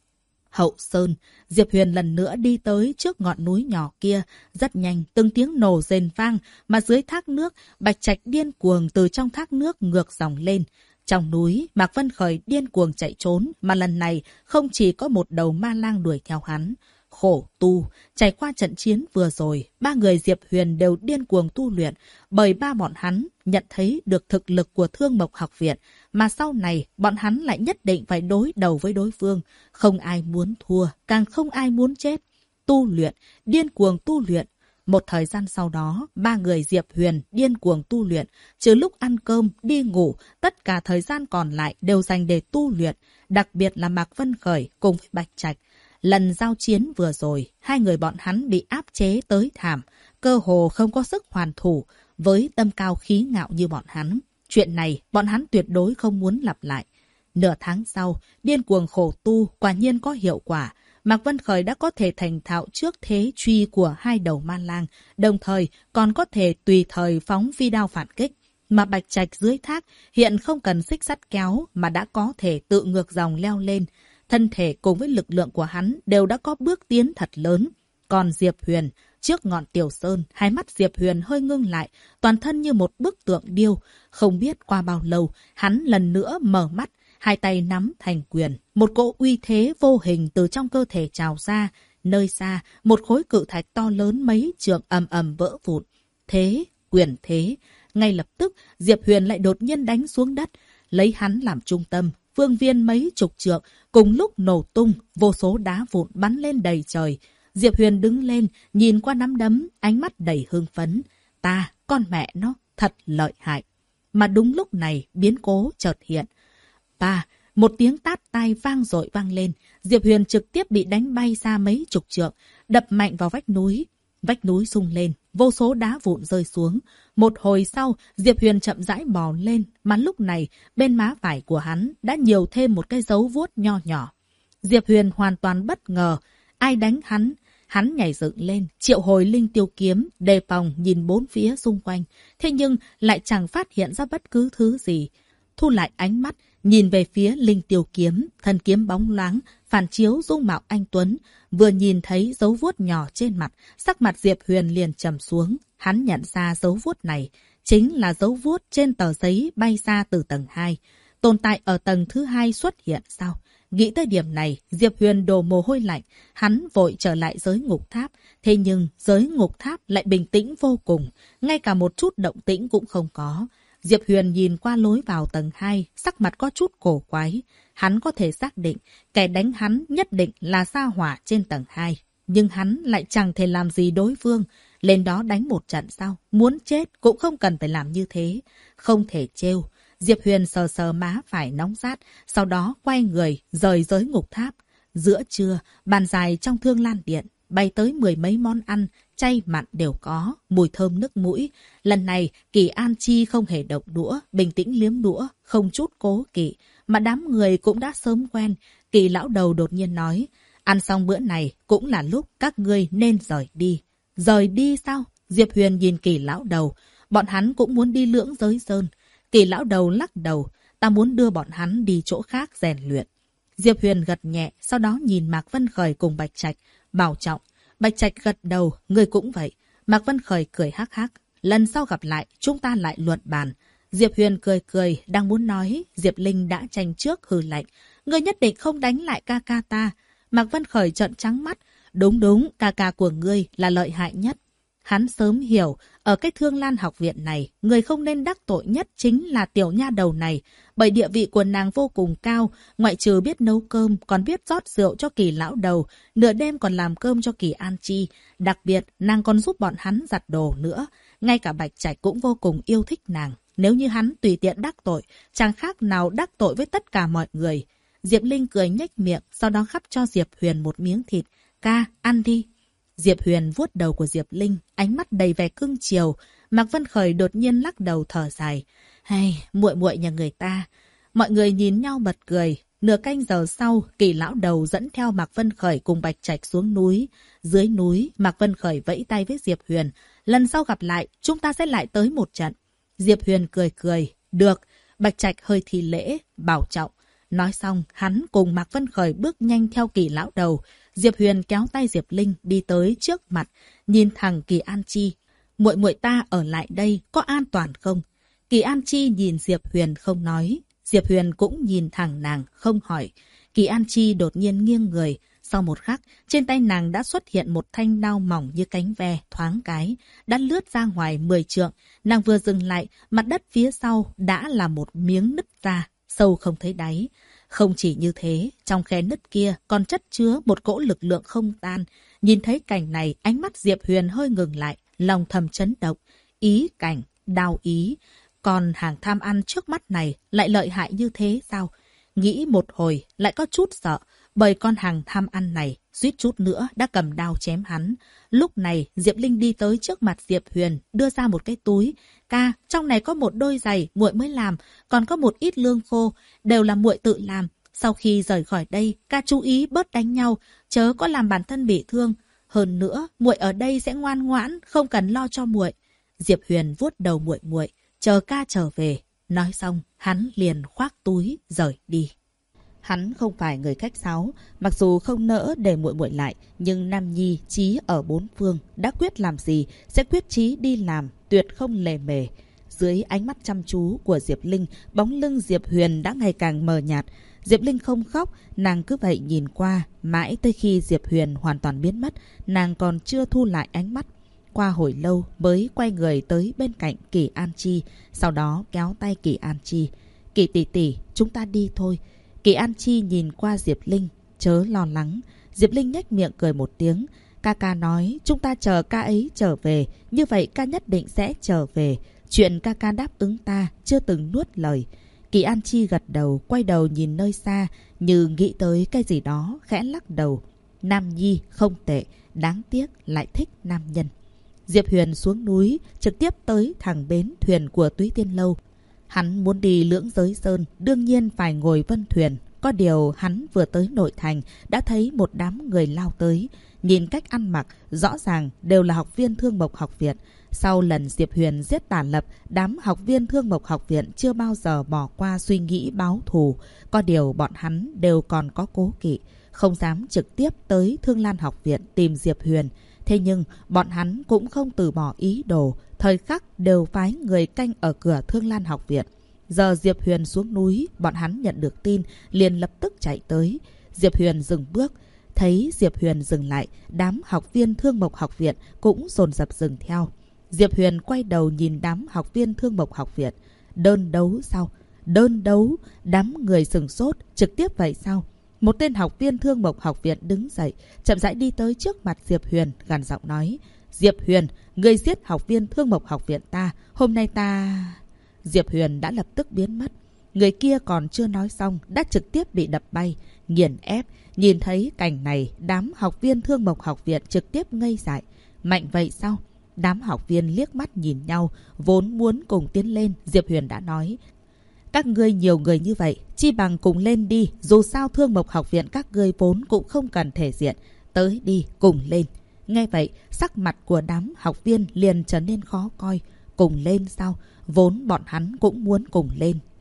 Hậu Sơn, Diệp Huyền lần nữa đi tới trước ngọn núi nhỏ kia. Rất nhanh, từng tiếng nổ rền vang, mà dưới thác nước, Bạch Trạch điên cuồng từ trong thác nước ngược dòng lên. Trong núi, Mạc Vân Khởi điên cuồng chạy trốn, mà lần này không chỉ có một đầu ma lang đuổi theo hắn. Khổ tu, trải qua trận chiến vừa rồi, ba người Diệp Huyền đều điên cuồng tu luyện, bởi ba bọn hắn nhận thấy được thực lực của Thương Mộc học viện, mà sau này bọn hắn lại nhất định phải đối đầu với đối phương. Không ai muốn thua, càng không ai muốn chết. Tu luyện, điên cuồng tu luyện. Một thời gian sau đó, ba người Diệp Huyền điên cuồng tu luyện, trừ lúc ăn cơm, đi ngủ, tất cả thời gian còn lại đều dành để tu luyện, đặc biệt là Mạc Vân Khởi cùng với Bạch Trạch. Lần giao chiến vừa rồi, hai người bọn hắn bị áp chế tới thảm, cơ hồ không có sức hoàn thủ với tâm cao khí ngạo như bọn hắn. Chuyện này, bọn hắn tuyệt đối không muốn lặp lại. Nửa tháng sau, điên cuồng khổ tu quả nhiên có hiệu quả. Mạc Vân Khởi đã có thể thành thạo trước thế truy của hai đầu ma lang, đồng thời còn có thể tùy thời phóng phi đao phản kích. Mà Bạch Trạch dưới thác hiện không cần xích sắt kéo mà đã có thể tự ngược dòng leo lên. Thân thể cùng với lực lượng của hắn đều đã có bước tiến thật lớn. Còn Diệp Huyền, trước ngọn Tiểu Sơn, hai mắt Diệp Huyền hơi ngưng lại, toàn thân như một bức tượng điêu. Không biết qua bao lâu, hắn lần nữa mở mắt, hai tay nắm thành quyền. Một cỗ uy thế vô hình từ trong cơ thể trào ra. Nơi xa, một khối cự thạch to lớn mấy trượng ầm ầm vỡ vụn. Thế, quyền thế. Ngay lập tức, Diệp Huyền lại đột nhiên đánh xuống đất, lấy hắn làm trung tâm. Phương viên mấy chục trượng, cùng lúc nổ tung, vô số đá vụn bắn lên đầy trời. Diệp Huyền đứng lên, nhìn qua nắm đấm, ánh mắt đầy hưng phấn. Ta, con mẹ nó, thật lợi hại. Mà đúng lúc này, biến cố chợt hiện. Một tiếng tát tai vang dội vang lên. Diệp Huyền trực tiếp bị đánh bay ra mấy chục trượng, đập mạnh vào vách núi. Vách núi rung lên, vô số đá vụn rơi xuống. Một hồi sau, Diệp Huyền chậm rãi bò lên, mà lúc này, bên má phải của hắn đã nhiều thêm một cái dấu vuốt nho nhỏ. Diệp Huyền hoàn toàn bất ngờ. Ai đánh hắn? Hắn nhảy dựng lên, triệu hồi linh tiêu kiếm, đề phòng nhìn bốn phía xung quanh. Thế nhưng lại chẳng phát hiện ra bất cứ thứ gì. Thu lại ánh mắt, nhìn về phía linh tiêu kiếm, thân kiếm bóng loáng, phản chiếu dung mạo anh tuấn. Vừa nhìn thấy dấu vuốt nhỏ trên mặt, sắc mặt Diệp Huyền liền trầm xuống. Hắn nhận ra dấu vuốt này chính là dấu vuốt trên tờ giấy bay ra từ tầng 2. Tồn tại ở tầng thứ 2 xuất hiện sao? Nghĩ tới điểm này, Diệp Huyền đổ mồ hôi lạnh. Hắn vội trở lại giới ngục tháp. Thế nhưng giới ngục tháp lại bình tĩnh vô cùng. Ngay cả một chút động tĩnh cũng không có. Diệp Huyền nhìn qua lối vào tầng 2, sắc mặt có chút cổ quái. Hắn có thể xác định, kẻ đánh hắn nhất định là Sa Hỏa trên tầng 2. Nhưng hắn lại chẳng thể làm gì đối phương. Lên đó đánh một trận sao? Muốn chết cũng không cần phải làm như thế. Không thể trêu. Diệp Huyền sờ sờ má phải nóng rát, sau đó quay người, rời giới ngục tháp. Giữa trưa, bàn dài trong Thương Lan Điện, bay tới 10 mấy món ăn, chay mặn đều có, mùi thơm nức mũi. Lần này, Kỳ An Chi không hề động đũa, bình tĩnh liếm đũa, không chút cố kỵ, mà đám người cũng đã sớm quen. Kỳ lão đầu đột nhiên nói, ăn xong bữa này cũng là lúc các ngươi nên rời đi. Rời đi sao? Diệp Huyền nhìn Kỳ lão đầu, bọn hắn cũng muốn đi Lưỡng Giới Sơn. Kỳ lão đầu lắc đầu, ta muốn đưa bọn hắn đi chỗ khác rèn luyện. Diệp Huyền gật nhẹ, sau đó nhìn Mạc Vân Khởi cùng Bạch Trạch, bảo trọng. Bạch Trạch gật đầu, người cũng vậy. Mạc Vân Khởi cười hắc hắc. Lần sau gặp lại, chúng ta lại luận bàn. Diệp Huyền cười cười, đang muốn nói, Diệp Linh đã tranh trước hừ lạnh. Ngươi nhất định không đánh lại ca ca ta. Mạc Vân Khởi trợn trắng mắt. Đúng đúng, ca ca của ngươi là lợi hại nhất. Hắn sớm hiểu, ở cái Thương Lan học viện này, người không nên đắc tội nhất chính là tiểu nha đầu này. Bởi địa vị của nàng vô cùng cao, ngoại trừ biết nấu cơm, còn biết rót rượu cho Kỳ lão đầu, nửa đêm còn làm cơm cho Kỳ An Chi. Đặc biệt, nàng còn giúp bọn hắn giặt đồ nữa. Ngay cả Bạch Trạch cũng vô cùng yêu thích nàng. Nếu như hắn tùy tiện đắc tội, chẳng khác nào đắc tội với tất cả mọi người. Diệp Linh cười nhếch miệng, sau đó gắp cho Diệp Huyền một miếng thịt. Ca, ăn đi. Diệp Huyền vuốt đầu của Diệp Linh, ánh mắt đầy vẻ cưng chiều. Mạc Vân Khởi đột nhiên lắc đầu thở dài. Hay, muội muội nhà người ta. Mọi người nhìn nhau bật cười. Nửa canh giờ sau, Kỳ lão đầu dẫn theo Mạc Vân Khởi cùng Bạch Trạch xuống núi. Dưới núi, Mạc Vân Khởi vẫy tay với Diệp Huyền. Lần sau gặp lại, chúng ta sẽ lại tới một trận. Diệp Huyền cười cười. Được. Bạch Trạch hơi thi lễ, bảo trọng. Nói xong, hắn cùng Mạc Vân Khởi bước nhanh theo Kỳ lão đầu. Diệp Huyền kéo tay Diệp Linh đi tới trước mặt, nhìn thẳng Kỳ An Chi. Muội muội ta ở lại đây có an toàn không? Kỳ An Chi nhìn Diệp Huyền không nói. Diệp Huyền cũng nhìn thẳng nàng, không hỏi. Kỳ An Chi đột nhiên nghiêng người. Sau một khắc, trên tay nàng đã xuất hiện một thanh đao mỏng như cánh ve, thoáng cái, đã lướt ra ngoài 10 trượng. Nàng vừa dừng lại, mặt đất phía sau đã là một miếng nứt ra, sâu không thấy đáy. Không chỉ như thế, trong khe nứt kia còn chất chứa một cỗ lực lượng không tan. Nhìn thấy cảnh này, ánh mắt Diệp Huyền hơi ngừng lại, lòng thầm chấn động. Ý cảnh, đao ý. Còn hàng tham ăn trước mắt này lại lợi hại như thế sao? Nghĩ một hồi, lại có chút sợ. Bởi con hàng tham ăn này, suýt chút nữa đã cầm đao chém hắn. Lúc này, Diệp Linh đi tới trước mặt Diệp Huyền, đưa ra một cái túi. Ca, trong này có một đôi giày, muội mới làm, còn có một ít lương khô, đều là muội tự làm. Sau khi rời khỏi đây, ca chú ý bớt đánh nhau, chớ có làm bản thân bị thương. Hơn nữa, muội ở đây sẽ ngoan ngoãn, không cần lo cho muội. Diệp Huyền vuốt đầu muội muội, chờ ca trở về. Nói xong, hắn liền khoác túi, rời đi. Hắn không phải người khách sáo, mặc dù không nỡ để muội muội lại, nhưng Nam Nhi chí ở bốn phương, đã quyết làm gì sẽ quyết chí đi làm, tuyệt không lề mề. Dưới ánh mắt chăm chú của Diệp Linh, bóng lưng Diệp Huyền đã ngày càng mờ nhạt. Diệp Linh không khóc, nàng cứ vậy nhìn qua, mãi tới khi Diệp Huyền hoàn toàn biến mất, nàng còn chưa thu lại ánh mắt. Qua hồi lâu mới quay người tới bên cạnh Kỳ An Chi, sau đó kéo tay Kỳ An Chi. Kỳ tỷ tỷ, chúng ta đi thôi. Kỳ An Chi nhìn qua Diệp Linh, chớ lo lắng. Diệp Linh nhếch miệng cười một tiếng. Ca ca nói, chúng ta chờ ca ấy trở về, như vậy ca nhất định sẽ trở về. Chuyện ca ca đáp ứng ta, chưa từng nuốt lời. Kỳ An Chi gật đầu, quay đầu nhìn nơi xa, như nghĩ tới cái gì đó, khẽ lắc đầu. Nam Nhi không tệ, đáng tiếc lại thích nam nhân. Diệp Huyền xuống núi, trực tiếp tới thẳng bến thuyền của Túy Tiên Lâu. Hắn muốn đi Lưỡng Giới Sơn, đương nhiên phải ngồi vân thuyền. Có điều hắn vừa tới nội thành, đã thấy một đám người lao tới. Nhìn cách ăn mặc, rõ ràng đều là học viên Thương Mộc học viện. Sau lần Diệp Huyền giết Tả Lập, đám học viên Thương Mộc học viện chưa bao giờ bỏ qua suy nghĩ báo thù. Có điều bọn hắn đều còn có cố kỵ, không dám trực tiếp tới Thương Lan học viện tìm Diệp Huyền. Thế nhưng bọn hắn cũng không từ bỏ ý đồ, thời khắc đều phái người canh ở cửa Thương Lan học viện. Giờ Diệp Huyền xuống núi, bọn hắn nhận được tin, liền lập tức chạy tới. Diệp Huyền dừng bước. Thấy Diệp Huyền dừng lại, đám học viên Thương Mộc học viện cũng dồn dập dừng theo. Diệp Huyền quay đầu nhìn đám học viên Thương Mộc học viện. Đơn đấu sao? Đơn đấu? Đám người sừng sốt, trực tiếp vậy sao? Một tên học viên Thương Mộc học viện đứng dậy, chậm rãi đi tới trước mặt Diệp Huyền, gằn giọng nói. Diệp Huyền, ngươi giết học viên Thương Mộc học viện ta, hôm nay ta... Diệp Huyền đã lập tức biến mất. Người kia còn chưa nói xong, đã trực tiếp bị đập bay, nghiền ép. Nhìn thấy cảnh này, đám học viên Thương Mộc học viện trực tiếp ngây dại. Mạnh vậy sao? Đám học viên liếc mắt nhìn nhau, vốn muốn cùng tiến lên. Diệp Huyền đã nói, các ngươi nhiều người như vậy, chi bằng cùng lên đi. Dù sao Thương Mộc học viện các ngươi vốn cũng không cần thể diện. Tới đi, cùng lên. Nghe vậy, sắc mặt của đám học viên liền trở nên khó coi. Cùng lên sao? Vốn bọn hắn cũng muốn cùng lên.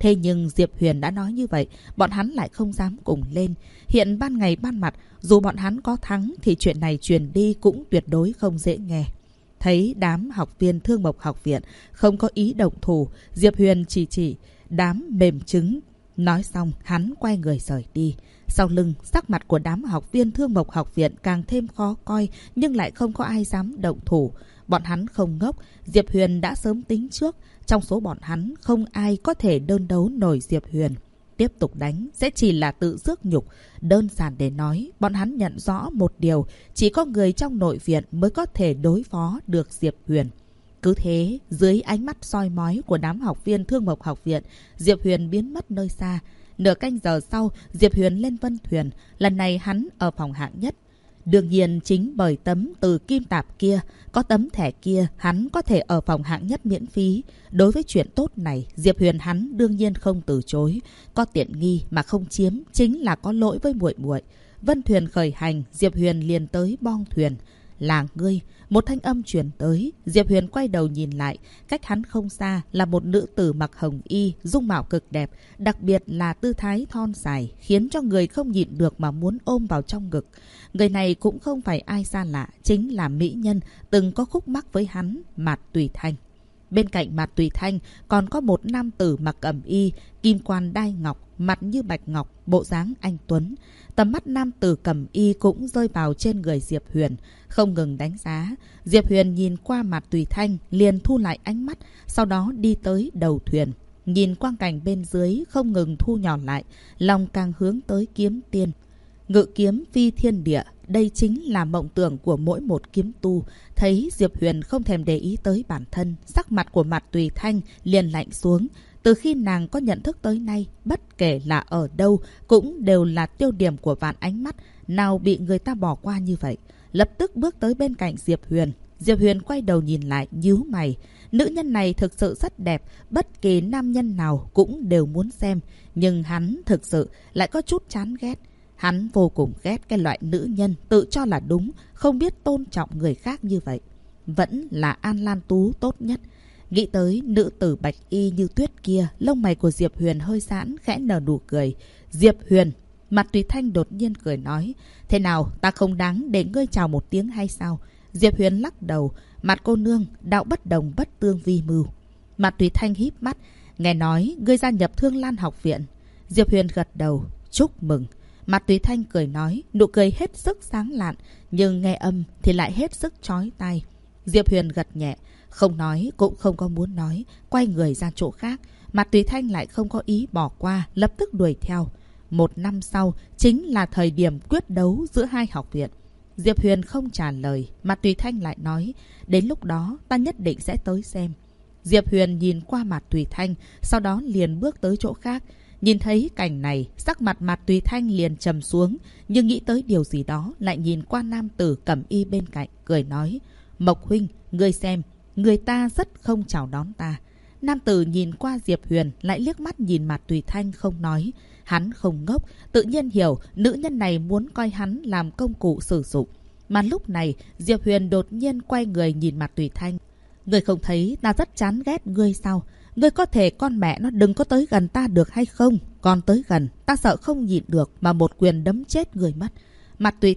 Thế nhưng Diệp Huyền đã nói như vậy, bọn hắn lại không dám cùng lên. Hiện ban ngày ban mặt, dù bọn hắn có thắng thì chuyện này truyền đi cũng tuyệt đối không dễ nghe. Thấy đám học viên Thương Mộc học viện không có ý động thủ, Diệp Huyền chỉ đám mềm trứng. Nói xong, hắn quay người rời đi. Sau lưng, sắc mặt của đám học viên Thương Mộc học viện càng thêm khó coi, nhưng lại không có ai dám động thủ. Bọn hắn không ngốc, Diệp Huyền đã sớm tính trước. Trong số bọn hắn, không ai có thể đơn đấu nổi Diệp Huyền. Tiếp tục đánh sẽ chỉ là tự rước nhục. Đơn giản để nói, bọn hắn nhận rõ một điều, chỉ có người trong nội viện mới có thể đối phó được Diệp Huyền. Cứ thế, dưới ánh mắt soi mói của đám học viên Thương Mộc học viện, Diệp Huyền biến mất nơi xa. Nửa canh giờ sau, Diệp Huyền lên Vân Thuyền. Lần này hắn ở phòng hạng nhất. Đương nhiên chính bởi tấm từ kim tạp kia, có tấm thẻ kia, hắn có thể ở phòng hạng nhất miễn phí. Đối với chuyện tốt này, Diệp Huyền hắn đương nhiên không từ chối. Có tiện nghi mà không chiếm, chính là có lỗi với muội muội. Vân Thuyền khởi hành, Diệp Huyền liền tới bong thuyền. Là ngươi. Một thanh âm truyền tới, Diệp Huyền quay đầu nhìn lại, cách hắn không xa là một nữ tử mặc hồng y, dung mạo cực đẹp, đặc biệt là tư thái thon dài, khiến cho người không nhịn được mà muốn ôm vào trong ngực. Người này cũng không phải ai xa lạ, chính là mỹ nhân từng có khúc mắc với hắn, Mạt Tùy Thanh. Bên cạnh Mạt Tùy Thanh còn có một nam tử mặc cẩm y, kim quan đai ngọc, mặt như bạch ngọc, bộ dáng anh tuấn. Tầm mắt nam tử cẩm y cũng rơi vào trên người Diệp Huyền, không ngừng đánh giá. Diệp Huyền nhìn qua Mạt Tùy Thanh, liền thu lại ánh mắt, sau đó đi tới đầu thuyền. Nhìn quang cảnh bên dưới không ngừng thu nhỏ lại, lòng càng hướng tới kiếm tiên. Ngự kiếm phi thiên địa, đây chính là mộng tưởng của mỗi một kiếm tu. Thấy Diệp Huyền không thèm để ý tới bản thân, sắc mặt của Mạt Tùy Thanh liền lạnh xuống. Từ khi nàng có nhận thức tới nay, bất kể là ở đâu cũng đều là tiêu điểm của vạn ánh mắt, nào bị người ta bỏ qua như vậy. Lập tức bước tới bên cạnh Diệp Huyền. Diệp Huyền quay đầu nhìn lại, nhíu mày. Nữ nhân này thực sự rất đẹp, bất kỳ nam nhân nào cũng đều muốn xem. Nhưng hắn thực sự lại có chút chán ghét. Hắn vô cùng ghét cái loại nữ nhân tự cho là đúng, không biết tôn trọng người khác như vậy. Vẫn là An Lan Tú tốt nhất. Nghĩ tới nữ tử bạch y như tuyết kia, lông mày của Diệp Huyền hơi giãn, khẽ nở nụ cười. Diệp Huyền, Mạt Tùy Thanh đột nhiên cười nói, thế nào, ta không đáng để ngươi chào một tiếng hay sao? Diệp Huyền lắc đầu, Mạt cô nương, đạo bất đồng bất tương vi mưu. Mạt Tùy Thanh híp mắt, nghe nói ngươi gia nhập Thương Lan học viện. Diệp Huyền gật đầu, chúc mừng. Mạt Tùy Thanh cười nói, nụ cười hết sức sáng lạn, nhưng nghe âm thì lại hết sức chói tai. Diệp Huyền gật nhẹ, không nói cũng không có muốn nói, quay người ra chỗ khác. Mạt Tùy Thanh lại không có ý bỏ qua, lập tức đuổi theo. Một năm sau chính là thời điểm quyết đấu giữa hai học viện. Diệp Huyền không trả lời, Mạt Tùy Thanh lại nói, đến lúc đó ta nhất định sẽ tới xem. Diệp Huyền nhìn qua Mạt Tùy Thanh, sau đó liền bước tới chỗ khác. Nhìn thấy cảnh này, sắc mặt Mạt Tùy Thanh liền trầm xuống, nhưng nghĩ tới điều gì đó, lại nhìn qua nam tử cẩm y bên cạnh, cười nói, Mộc huynh, ngươi xem, người ta rất không chào đón ta. Nam tử nhìn qua Diệp Huyền, lại liếc mắt nhìn Mạt Tùy Thanh không nói. Hắn không ngốc, tự nhiên hiểu nữ nhân này muốn coi hắn làm công cụ sử dụng. Mà lúc này, Diệp Huyền đột nhiên quay người nhìn Mạt Tùy Thanh. Ngươi không thấy ta rất chán ghét ngươi sao? Ngươi có thể con mẹ nó đừng có tới gần ta được hay không? Còn tới gần, ta sợ không nhịn được mà một quyền đấm chết người mất. Mạt Tùy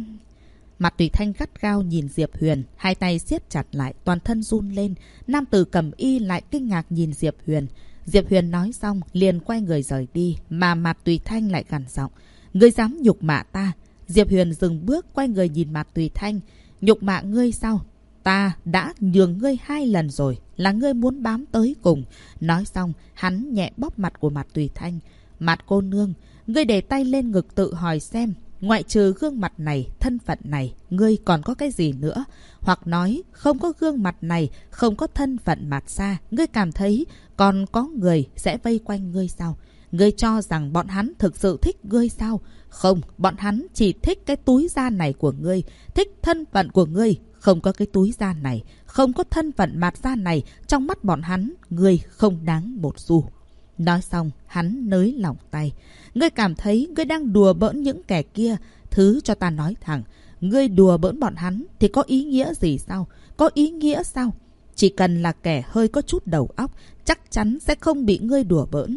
Thanh gắt gao nhìn Diệp Huyền, hai tay siết chặt lại, toàn thân run lên. Nam tử cẩm y lại kinh ngạc nhìn Diệp Huyền. Diệp Huyền nói xong, liền quay người rời đi, mà Mạt Tùy Thanh lại gằn giọng, ngươi dám nhục mạ ta? Diệp Huyền dừng bước, quay người nhìn Mạt Tùy Thanh, nhục mạ ngươi sao? Ta đã nhường ngươi 2 lần rồi, là ngươi muốn bám tới cùng. Nói xong, hắn nhẹ bóp mặt của Mạt Tùy Thanh. Mạt cô nương, ngươi để tay lên ngực tự hỏi xem, ngoại trừ gương mặt này, thân phận này, ngươi còn có cái gì nữa? Hoặc nói, không có gương mặt này, không có thân phận Mạt Gia, ngươi cảm thấy còn có người sẽ vây quanh ngươi sao? Ngươi cho rằng bọn hắn thực sự thích ngươi sao? Không, bọn hắn chỉ thích cái túi da này của ngươi, thích thân phận của ngươi. Không có cái túi da này, không có thân phận Mạt Gia này, trong mắt bọn hắn, ngươi không đáng một xu. Nói xong, hắn nới lỏng tay. Ngươi cảm thấy ngươi đang đùa bỡn những kẻ kia. Thứ cho ta nói thẳng, ngươi đùa bỡn bọn hắn thì có ý nghĩa gì sao? Có ý nghĩa sao? Chỉ cần là kẻ hơi có chút đầu óc, chắc chắn sẽ không bị ngươi đùa bỡn.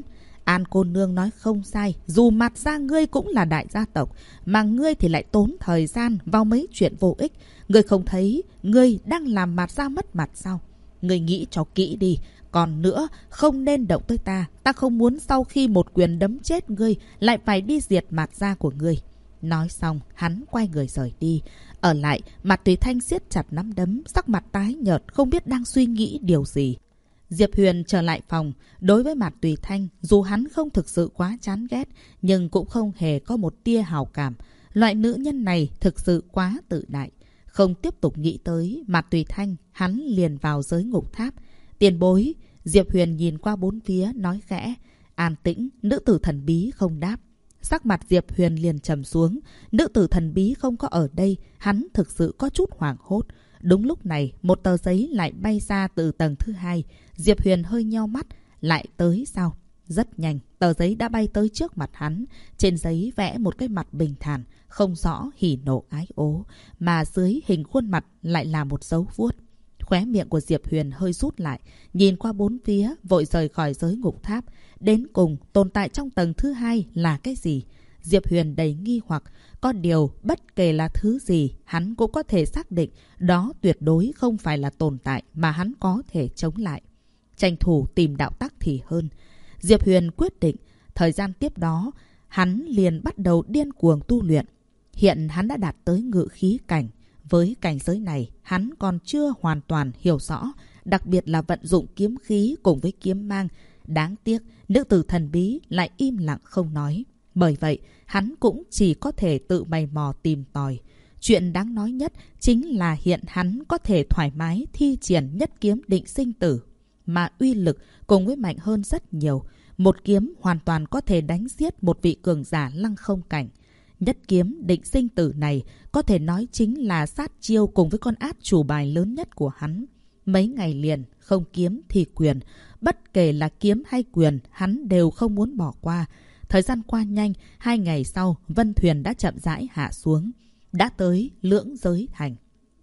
An cô nương nói không sai, dù Mạt gia ngươi cũng là đại gia tộc, mà ngươi thì lại tốn thời gian vào mấy chuyện vô ích. Ngươi không thấy ngươi đang làm Mạt gia mất mặt sao? Ngươi nghĩ cho kỹ đi. Còn nữa, không nên động tới ta. Ta không muốn sau khi một quyền đấm chết ngươi, lại phải đi diệt Mạt gia của ngươi. Nói xong, hắn quay người rời đi. Ở lại, Mạt Tùy Thanh siết chặt nắm đấm, sắc mặt tái nhợt, không biết đang suy nghĩ điều gì. Diệp Huyền trở lại phòng. Đối với Mạt Tùy Thanh, dù hắn không thực sự quá chán ghét, nhưng cũng không hề có một tia hào cảm. Loại nữ nhân này thực sự quá tự đại. Không tiếp tục nghĩ tới Mạt Tùy Thanh, hắn liền vào giới ngục tháp. Tiền bối, Diệp Huyền nhìn qua bốn phía, nói khẽ. An tĩnh, nữ tử thần bí không đáp. Sắc mặt Diệp Huyền liền trầm xuống. Nữ tử thần bí không có ở đây, hắn thực sự có chút hoảng hốt. Đúng lúc này, một tờ giấy lại bay ra từ tầng thứ 2. Diệp Huyền hơi nheo mắt, lại tới sao? Rất nhanh, tờ giấy đã bay tới trước mặt hắn. Trên giấy vẽ một cái mặt bình thản, không rõ hỉ nộ ái ố, mà dưới hình khuôn mặt lại là một dấu vuốt. Khóe miệng của Diệp Huyền hơi rút lại, nhìn qua bốn phía, vội rời khỏi giới ngục tháp. Đến cùng, tồn tại trong tầng thứ 2 là cái gì? Diệp Huyền đầy nghi hoặc, có điều bất kể là thứ gì, hắn cũng có thể xác định đó tuyệt đối không phải là tồn tại mà hắn có thể chống lại. Tranh thủ tìm đạo tắc thì hơn. Diệp Huyền quyết định, thời gian tiếp đó, hắn liền bắt đầu điên cuồng tu luyện. Hiện hắn đã đạt tới ngự khí cảnh. Với cảnh giới này, hắn còn chưa hoàn toàn hiểu rõ, đặc biệt là vận dụng kiếm khí cùng với kiếm mang. Đáng tiếc, nữ tử thần bí lại im lặng không nói. Bởi vậy, hắn cũng chỉ có thể tự mày mò tìm tòi. Chuyện đáng nói nhất chính là hiện hắn có thể thoải mái thi triển nhất kiếm định sinh tử, mà uy lực cùng với mạnh hơn rất nhiều. Một kiếm hoàn toàn có thể đánh giết một vị cường giả lăng không cảnh. Nhất kiếm định sinh tử này có thể nói chính là sát chiêu cùng với con át chủ bài lớn nhất của hắn. Mấy ngày liền, không kiếm thì quyền. Bất kể là kiếm hay quyền, hắn đều không muốn bỏ qua. Thời gian qua nhanh, 2 ngày sau, vân thuyền đã chậm rãi hạ xuống. Đã tới Lưỡng Giới Thành.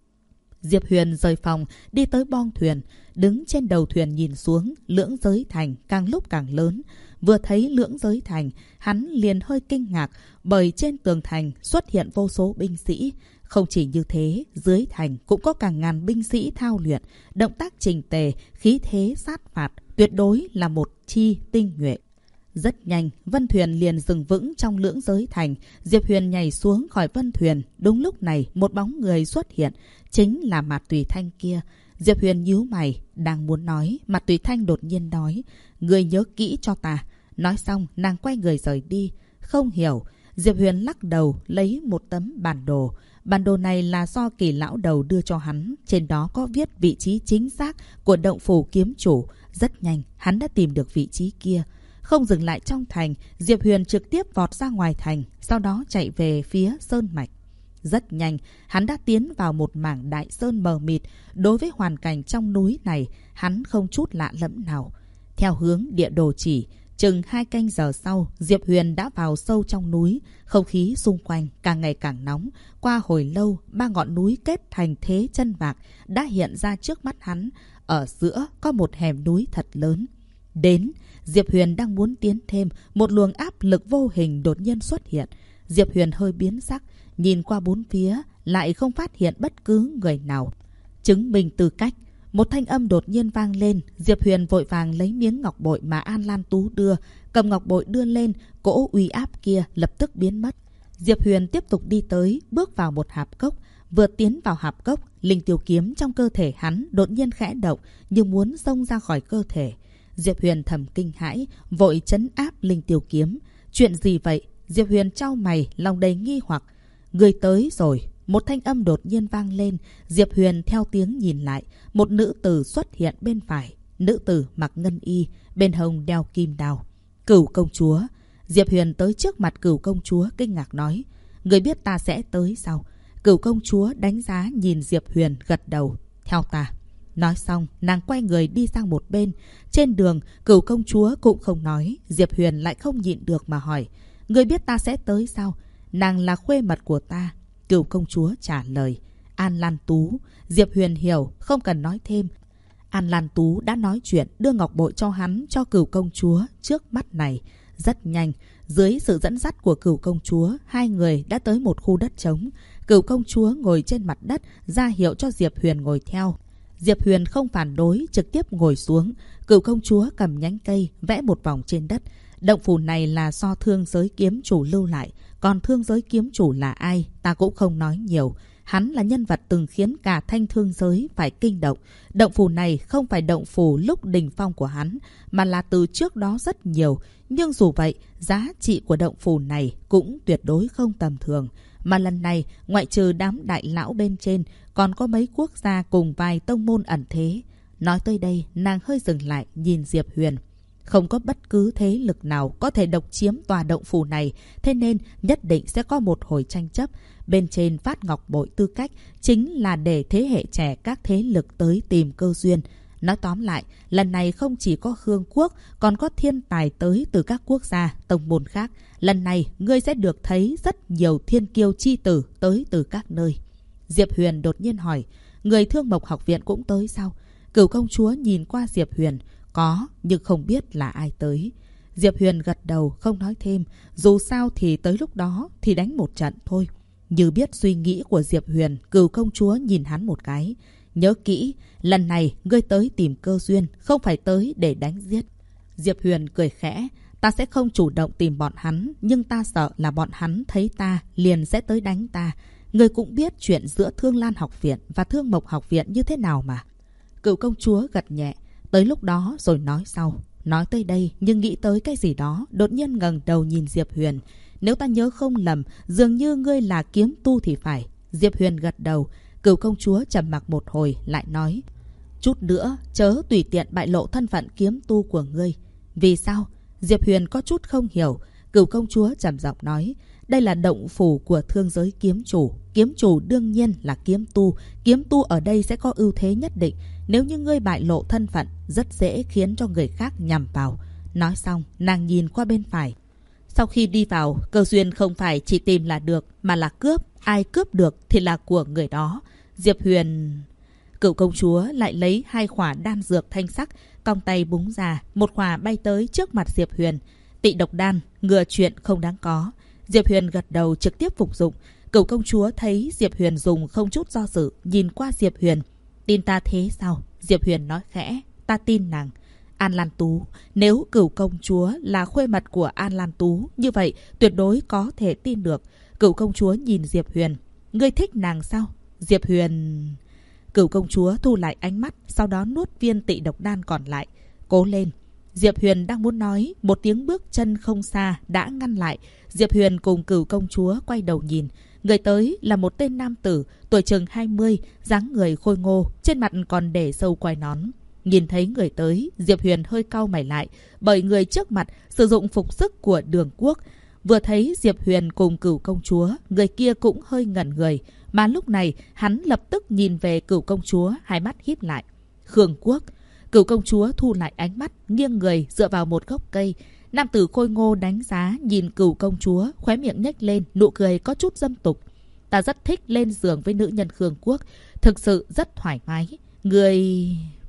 Diệp Huyền rời phòng, đi tới bong thuyền. Đứng trên đầu thuyền nhìn xuống, Lưỡng Giới Thành càng lúc càng lớn. Vừa thấy Lưỡng Giới Thành, hắn liền hơi kinh ngạc bởi trên tường thành xuất hiện vô số binh sĩ. Không chỉ như thế, dưới thành cũng có cả ngàn binh sĩ thao luyện, động tác chỉnh tề, khí thế sát phạt, tuyệt đối là một chi tinh nhuệ. Rất nhanh, vân thuyền liền dừng vững trong Lưỡng Giới Thành. Diệp Huyền nhảy xuống khỏi vân thuyền. Đúng lúc này, một bóng người xuất hiện, chính là Mạt Tùy Thanh kia. Diệp Huyền nhíu mày, đang muốn nói, Mạt Tùy Thanh đột nhiên nói, người nhớ kỹ cho ta. Nói xong, nàng quay người rời đi. Không hiểu, Diệp Huyền lắc đầu, lấy một tấm bản đồ. Bản đồ này là do Kỳ lão đầu đưa cho hắn. Trên đó có viết vị trí chính xác của động phủ kiếm chủ. Rất nhanh, hắn đã tìm được vị trí kia. Không dừng lại trong thành, Diệp Huyền trực tiếp vọt ra ngoài thành, sau đó chạy về phía sơn mạch. Rất nhanh, hắn đã tiến vào một mảng đại sơn mờ mịt. Đối với hoàn cảnh trong núi này, hắn không chút lạ lẫm nào. Theo hướng địa đồ chỉ, chừng 2 canh giờ sau, Diệp Huyền đã vào sâu trong núi. Không khí xung quanh càng ngày càng nóng. Qua hồi lâu, 3 ngọn núi kết thành thế chân vạc đã hiện ra trước mắt hắn. Ở giữa có một hẻm núi thật lớn. Đến, Diệp Huyền đang muốn tiến thêm, một luồng áp lực vô hình đột nhiên xuất hiện. Diệp Huyền hơi biến sắc, nhìn qua bốn phía, lại không phát hiện bất cứ người nào. Chứng minh tư cách, một thanh âm đột nhiên vang lên. Diệp Huyền vội vàng lấy miếng ngọc bội mà An Lan Tú đưa, cầm ngọc bội đưa lên, cỗ uy áp kia lập tức biến mất. Diệp Huyền tiếp tục đi tới, bước vào một hạp cốc. Vừa tiến vào hạp cốc, linh tiêu kiếm trong cơ thể hắn đột nhiên khẽ động, như muốn xông ra khỏi cơ thể. Diệp Huyền thầm kinh hãi, vội trấn áp linh tiêu kiếm. Chuyện gì vậy? Diệp Huyền chau mày, lòng đầy nghi hoặc. Người tới rồi. Một thanh âm đột nhiên vang lên. Diệp Huyền theo tiếng nhìn lại. Một nữ tử xuất hiện bên phải. Nữ tử mặc ngân y, bên hông đeo kim đao. Cửu công chúa. Diệp Huyền tới trước mặt Cửu công chúa kinh ngạc nói. Người biết ta sẽ tới sao? Cửu công chúa đánh giá nhìn Diệp Huyền, gật đầu. Theo ta. Nói xong, nàng quay người đi sang một bên. Trên đường, Cửu công chúa cũng không nói. Diệp Huyền lại không nhịn được mà hỏi. Người biết ta sẽ tới sao? Nàng là khuê mật của ta. Cửu công chúa trả lời. An Lan Tú. Diệp Huyền hiểu, không cần nói thêm. An Lan Tú đã nói chuyện đưa ngọc bội cho hắn cho Cửu công chúa trước mắt này. Rất nhanh, dưới sự dẫn dắt của Cửu công chúa, hai người đã tới một khu đất trống. Cửu công chúa ngồi trên mặt đất, ra hiệu cho Diệp Huyền ngồi theo. Diệp Huyền không phản đối, trực tiếp ngồi xuống. Cửu công chúa cầm nhánh cây, vẽ một vòng trên đất. Động phủ này là do thương giới kiếm chủ lưu lại. Còn thương giới kiếm chủ là ai, ta cũng không nói nhiều. Hắn là nhân vật từng khiến cả thanh thương giới phải kinh động. Động phủ này không phải động phủ lúc đỉnh phong của hắn, mà là từ trước đó rất nhiều. Nhưng dù vậy, giá trị của động phủ này cũng tuyệt đối không tầm thường. Mà lần này, ngoại trừ đám đại lão bên trên, còn có mấy quốc gia cùng vài tông môn ẩn thế. Nói tới đây, nàng hơi dừng lại nhìn Diệp Huyền. Không có bất cứ thế lực nào có thể độc chiếm tòa động phủ này, thế nên nhất định sẽ có một hồi tranh chấp. Bên trên phát ngọc bội tư cách chính là để thế hệ trẻ các thế lực tới tìm cơ duyên. Nói tóm lại, lần này không chỉ có Khương quốc, còn có thiên tài tới từ các quốc gia, tông môn khác. Lần này, ngươi sẽ được thấy rất nhiều thiên kiêu chi tử tới từ các nơi. Diệp Huyền đột nhiên hỏi, người Thương Mộc học viện cũng tới sao? Cửu công chúa nhìn qua Diệp Huyền, có, nhưng không biết là ai tới. Diệp Huyền gật đầu, không nói thêm. Dù sao thì tới lúc đó thì đánh một trận thôi. Như biết suy nghĩ của Diệp Huyền, Cửu công chúa nhìn hắn một cái. Nhớ kỹ, lần này ngươi tới tìm cơ duyên, không phải tới để đánh giết. Diệp Huyền cười khẽ. Ta sẽ không chủ động tìm bọn hắn, nhưng ta sợ là bọn hắn thấy ta liền sẽ tới đánh ta. Ngươi cũng biết chuyện giữa Thương Lan học viện và Thương Mộc học viện như thế nào mà. Cửu công chúa gật nhẹ. Tới lúc đó rồi nói sau. Nói tới đây nhưng nghĩ tới cái gì đó, đột nhiên ngẩng đầu nhìn Diệp Huyền. Nếu ta nhớ không lầm, dường như ngươi là kiếm tu thì phải. Diệp Huyền gật đầu. Cửu công chúa trầm mặc một hồi lại nói, chút nữa chớ tùy tiện bại lộ thân phận kiếm tu của ngươi. Vì sao? Diệp Huyền có chút không hiểu. Cửu công chúa trầm giọng nói, đây là động phủ của thương giới kiếm chủ. Kiếm chủ đương nhiên là kiếm tu. Kiếm tu ở đây sẽ có ưu thế nhất định. Nếu như ngươi bại lộ thân phận, rất dễ khiến cho người khác nhằm vào. Nói xong, nàng nhìn qua bên phải. Sau khi đi vào, cơ duyên không phải chỉ tìm là được, mà là cướp. Ai cướp được thì là của người đó. Diệp Huyền... Cửu công chúa lại lấy 2 khỏa đan dược thanh sắc, cong tay búng ra, một khỏa bay tới trước mặt Diệp Huyền. Tị độc đan, ngừa chuyện không đáng có. Diệp Huyền gật đầu trực tiếp phục dụng. Cửu công chúa thấy Diệp Huyền dùng không chút do dự, nhìn qua Diệp Huyền. Tin ta thế sao? Diệp Huyền nói khẽ, ta tin nàng. An Lan Tú, nếu Cửu công chúa là khuê mật của An Lan Tú, như vậy tuyệt đối có thể tin được. Cửu công chúa nhìn Diệp Huyền, ngươi thích nàng sao? Diệp Huyền... Cửu công chúa thu lại ánh mắt, sau đó nuốt viên tị độc đan còn lại. Cố lên. Diệp Huyền đang muốn nói, một tiếng bước chân không xa đã ngăn lại. Diệp Huyền cùng Cửu công chúa quay đầu nhìn. Người tới là một tên nam tử, tuổi chừng 20, dáng người khôi ngô, trên mặt còn để râu quai nón. Nhìn thấy người tới, Diệp Huyền hơi cau mày lại, bởi người trước mặt sử dụng phục sức của Đường Quốc. Vừa thấy Diệp Huyền cùng Cửu công chúa, người kia cũng hơi ngẩn người. Mà lúc này, hắn lập tức nhìn về Cửu công chúa, hai mắt híp lại. Khương Quốc. Cửu công chúa thu lại ánh mắt, nghiêng người dựa vào một gốc cây. Nam tử khôi ngô đánh giá, nhìn Cửu công chúa, khóe miệng nhếch lên, nụ cười có chút dâm tục. Ta rất thích lên giường với nữ nhân Khương Quốc, thực sự rất thoải mái. Người...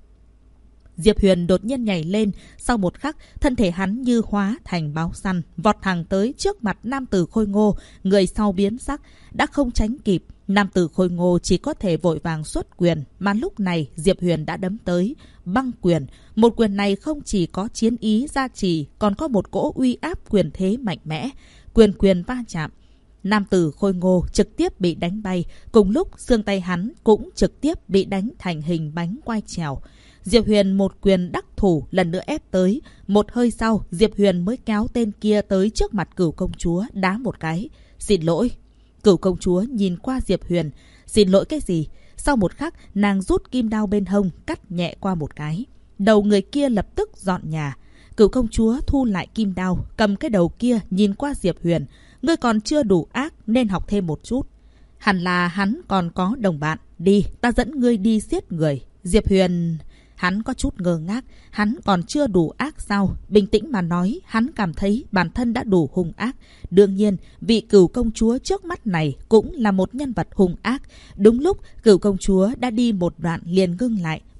Diệp Huyền đột nhiên nhảy lên, sau một khắc, thân thể hắn như hóa thành báo săn, vọt thẳng tới trước mặt nam tử khôi ngô, người sau biến sắc, đã không tránh kịp. Nam tử khôi ngô chỉ có thể vội vàng xuất quyền, mà lúc này Diệp Huyền đã đấm tới. Băng quyền, một quyền này không chỉ có chiến ý gia trì, còn có một cỗ uy áp quyền thế mạnh mẽ. Quyền va chạm. Nam tử khôi ngô trực tiếp bị đánh bay, cùng lúc xương tay hắn cũng trực tiếp bị đánh thành hình bánh quai trèo. Diệp Huyền một quyền đắc thủ lần nữa ép tới. Một hơi sau, Diệp Huyền mới kéo tên kia tới trước mặt Cửu công chúa, đá một cái. Xin lỗi. Cửu công chúa nhìn qua Diệp Huyền. Xin lỗi cái gì? Sau một khắc, nàng rút kim đao bên hông, cắt nhẹ qua một cái. Đầu người kia lập tức dọn nhà. Cửu công chúa thu lại kim đao, cầm cái đầu kia nhìn qua Diệp Huyền. Ngươi còn chưa đủ ác nên học thêm một chút. Hẳn là hắn còn có đồng bạn. Đi, ta dẫn ngươi đi giết người. Diệp Huyền... Hắn có chút ngơ ngác, hắn còn chưa đủ ác sao? Bình tĩnh mà nói, hắn cảm thấy bản thân đã đủ hung ác. Đương nhiên, vị Cửu công chúa trước mắt này cũng là một nhân vật hung ác. Đúng lúc, Cửu công chúa đã đi một đoạn liền ngưng lại,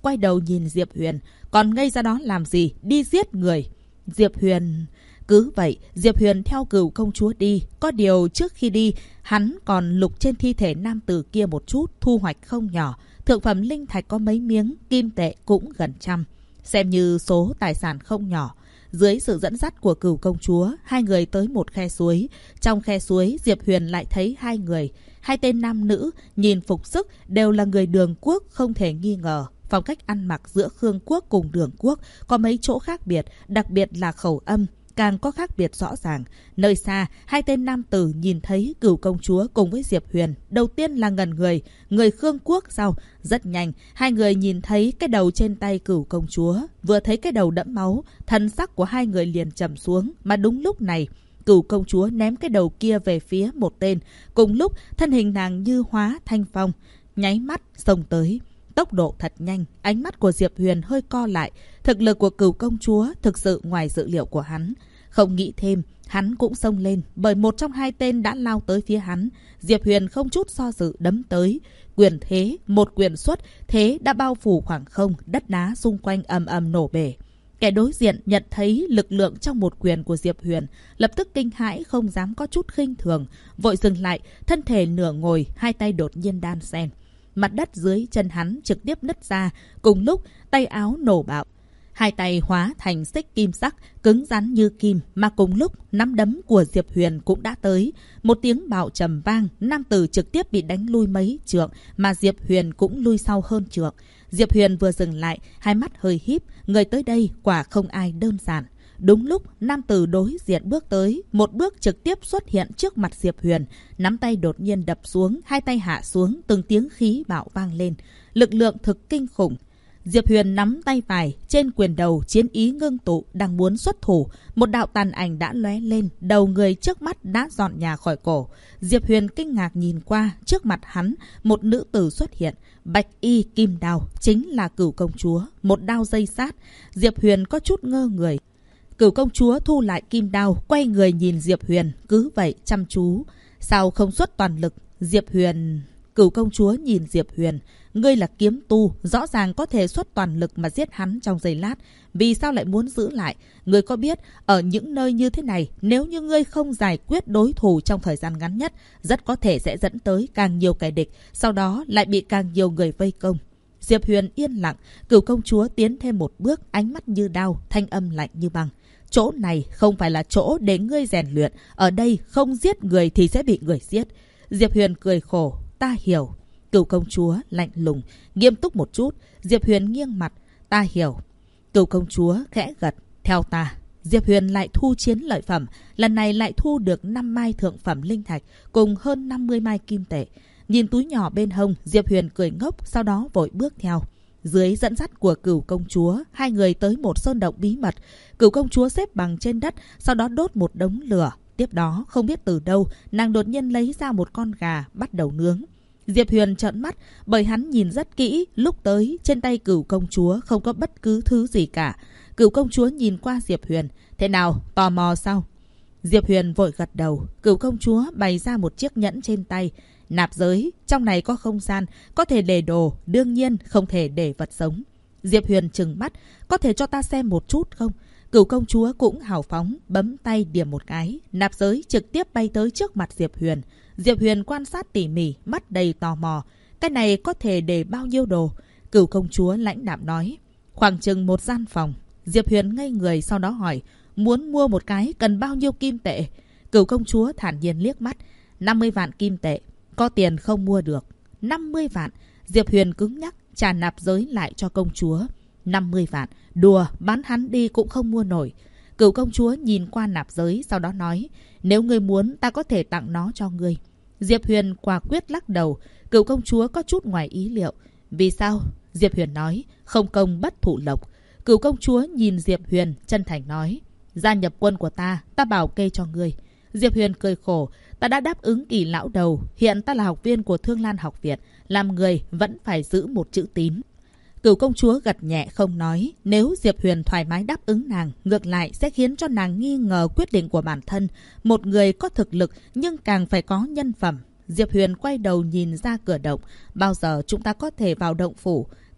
quay đầu nhìn Diệp Huyền. Còn ngây ra đó làm gì? Đi giết người. Diệp Huyền... Cứ vậy, Diệp Huyền theo Cửu công chúa đi. Có điều trước khi đi, hắn còn lục trên thi thể nam tử kia một chút, thu hoạch không nhỏ. Thượng phẩm linh thạch có mấy miếng, kim tệ cũng gần 100. Xem như số tài sản không nhỏ. Dưới sự dẫn dắt của Cửu công chúa, hai người tới một khe suối. Trong khe suối, Diệp Huyền lại thấy hai người. Hai tên nam nữ, nhìn phục sức, đều là người Đường quốc không thể nghi ngờ. Phong cách ăn mặc giữa Khương quốc cùng Đường quốc có mấy chỗ khác biệt, đặc biệt là khẩu âm. Càng có khác biệt rõ ràng. Nơi xa, hai tên nam tử nhìn thấy Cửu công chúa cùng với Diệp Huyền. Đầu tiên là ngẩn người. Người Khương quốc sao? Rất nhanh, hai người nhìn thấy cái đầu trên tay Cửu công chúa. Vừa thấy cái đầu đẫm máu, thân sắc của hai người liền trầm xuống. Mà đúng lúc này, Cửu công chúa ném cái đầu kia về phía một tên. Cùng lúc, thân hình nàng như hóa thanh phong, nháy mắt xông tới. Tốc độ thật nhanh, ánh mắt của Diệp Huyền hơi co lại. Thực lực của Cửu công chúa thực sự ngoài dự liệu của hắn. Không nghĩ thêm, hắn cũng xông lên, bởi một trong hai tên đã lao tới phía hắn. Diệp Huyền không chút do dự đấm tới. Quyền thế, một quyền xuất, thế đã bao phủ khoảng không, đất đá xung quanh ầm ầm nổ bể. Kẻ đối diện nhận thấy lực lượng trong một quyền của Diệp Huyền, lập tức kinh hãi không dám có chút khinh thường. Vội dừng lại, thân thể nửa ngồi, hai tay đột nhiên đan xen. Mặt đất dưới chân hắn trực tiếp nứt ra, cùng lúc tay áo nổ bạo. Hai tay hóa thành xích kim sắc, cứng rắn như kim, mà cùng lúc nắm đấm của Diệp Huyền cũng đã tới. Một tiếng bạo trầm vang, nam tử trực tiếp bị đánh lui mấy trượng, mà Diệp Huyền cũng lui sau hơn trượng. Diệp Huyền vừa dừng lại, hai mắt hơi híp, người tới đây quả không ai đơn giản. Đúng lúc, nam tử đối diện bước tới, một bước trực tiếp xuất hiện trước mặt Diệp Huyền. Nắm tay đột nhiên đập xuống, hai tay hạ xuống, từng tiếng khí bạo vang lên. Lực lượng thực kinh khủng. Diệp Huyền nắm tay phải, trên quyền đầu chiến ý ngưng tụ, đang muốn xuất thủ. Một đạo tàn ảnh đã lóe lên, đầu người trước mắt đã dọn nhà khỏi cổ. Diệp Huyền kinh ngạc nhìn qua, trước mặt hắn, một nữ tử xuất hiện. Bạch y kim đao, chính là Cửu công chúa, một đao dây sát. Diệp Huyền có chút ngơ người. Cửu công chúa thu lại kim đao, quay người nhìn Diệp Huyền, cứ vậy chăm chú. Sao không xuất toàn lực? Diệp Huyền... Cửu công chúa nhìn Diệp Huyền. Ngươi là kiếm tu, rõ ràng có thể xuất toàn lực mà giết hắn trong giây lát. Vì sao lại muốn giữ lại? Ngươi có biết, ở những nơi như thế này, nếu như ngươi không giải quyết đối thủ trong thời gian ngắn nhất, rất có thể sẽ dẫn tới càng nhiều kẻ địch, sau đó lại bị càng nhiều người vây công. Diệp Huyền yên lặng, Cửu công chúa tiến thêm một bước, ánh mắt như đao, thanh âm lạnh như băng. Chỗ này không phải là chỗ để ngươi rèn luyện, ở đây không giết người thì sẽ bị người giết. Diệp Huyền cười khổ, ta hiểu. Cửu công chúa lạnh lùng, nghiêm túc một chút. Diệp Huyền nghiêng mặt, ta hiểu. Cửu công chúa khẽ gật, theo ta. Diệp Huyền lại thu chiến lợi phẩm, lần này lại thu được 5 mai thượng phẩm linh thạch cùng hơn 50 mai kim tệ. Nhìn túi nhỏ bên hông, Diệp Huyền cười ngốc, sau đó vội bước theo. Dưới dẫn dắt của Cửu công chúa, hai người tới một sơn động bí mật. Cửu công chúa xếp bằng trên đất, sau đó đốt một đống lửa. Tiếp đó, không biết từ đâu, nàng đột nhiên lấy ra một con gà, bắt đầu nướng. Diệp Huyền trợn mắt, bởi hắn nhìn rất kỹ, lúc tới, trên tay Cửu công chúa không có bất cứ thứ gì cả. Cửu công chúa nhìn qua Diệp Huyền, thế nào, tò mò sao? Diệp Huyền vội gật đầu. Cửu công chúa bày ra một chiếc nhẫn trên tay. Nạp giới, trong này có không gian, có thể để đồ, đương nhiên không thể để vật sống. Diệp Huyền trừng mắt, có thể cho ta xem một chút không? Cửu công chúa cũng hào phóng, bấm tay điểm một cái. Nạp giới trực tiếp bay tới trước mặt Diệp Huyền. Diệp Huyền quan sát tỉ mỉ, mắt đầy tò mò. Cái này có thể để bao nhiêu đồ? Cửu công chúa lãnh đạm nói. Khoảng chừng một gian phòng. Diệp Huyền ngây người sau đó hỏi, muốn mua một cái cần bao nhiêu kim tệ? Cửu công chúa thản nhiên liếc mắt, 50 vạn kim tệ. Có tiền không mua được. 50 vạn. Diệp Huyền cứng nhắc, trả nạp giới lại cho công chúa. 50 vạn. Đùa, bán hắn đi cũng không mua nổi. Cửu công chúa nhìn qua nạp giới, sau đó nói, nếu ngươi muốn, ta có thể tặng nó cho ngươi. Diệp Huyền quả quyết lắc đầu. Cửu công chúa có chút ngoài ý liệu. Vì sao? Diệp Huyền nói, không công bất thủ lộc. Cửu công chúa nhìn Diệp Huyền, chân thành nói, gia nhập quân của ta bảo kê cho ngươi. Diệp Huyền cười khổ, ta đã đáp ứng Kỳ lão đầu, hiện ta là học viên của Thương Lan học viện, làm người vẫn phải giữ một chữ tín. Cửu công chúa gật nhẹ không nói, nếu Diệp Huyền thoải mái đáp ứng nàng, ngược lại sẽ khiến cho nàng nghi ngờ quyết định của bản thân. Một người có thực lực nhưng càng phải có nhân phẩm. Diệp Huyền quay đầu nhìn ra cửa động, bao giờ chúng ta có thể vào động phủ?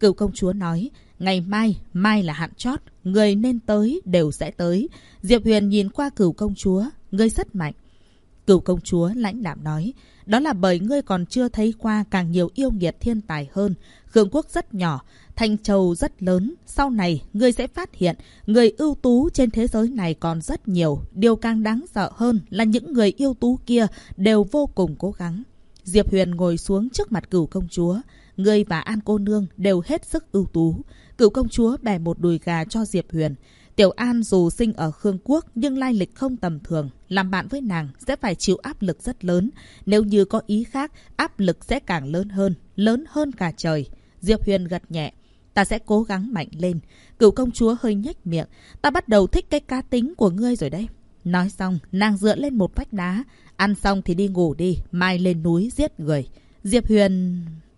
Cửu công chúa nói, ngày mai là hạn chót, người nên tới đều sẽ tới. Diệp Huyền nhìn qua Cửu công chúa, ngươi rất mạnh. Cửu công chúa lãnh đạm nói, đó là bởi ngươi còn chưa thấy qua càng nhiều yêu nghiệt thiên tài hơn. Khương quốc rất nhỏ, Thanh Châu rất lớn. Sau này, ngươi sẽ phát hiện, người ưu tú trên thế giới này còn rất nhiều. Điều càng đáng sợ hơn là những người ưu tú kia đều vô cùng cố gắng. Diệp Huyền ngồi xuống trước mặt Cửu công chúa. Ngươi và An cô nương đều hết sức ưu tú. Cửu công chúa bẻ một đùi gà cho Diệp Huyền. Tiểu An dù sinh ở Khương quốc nhưng lai lịch không tầm thường. Làm bạn với nàng sẽ phải chịu áp lực rất lớn. Nếu như có ý khác, áp lực sẽ càng lớn hơn cả trời. Diệp Huyền gật nhẹ. Ta sẽ cố gắng mạnh lên. Cửu công chúa hơi nhếch miệng. Ta bắt đầu thích cái cá tính của ngươi rồi đấy. Nói xong, nàng dựa lên một vách đá. Ăn xong thì đi ngủ đi, mai lên núi giết người. Diệp Huyền...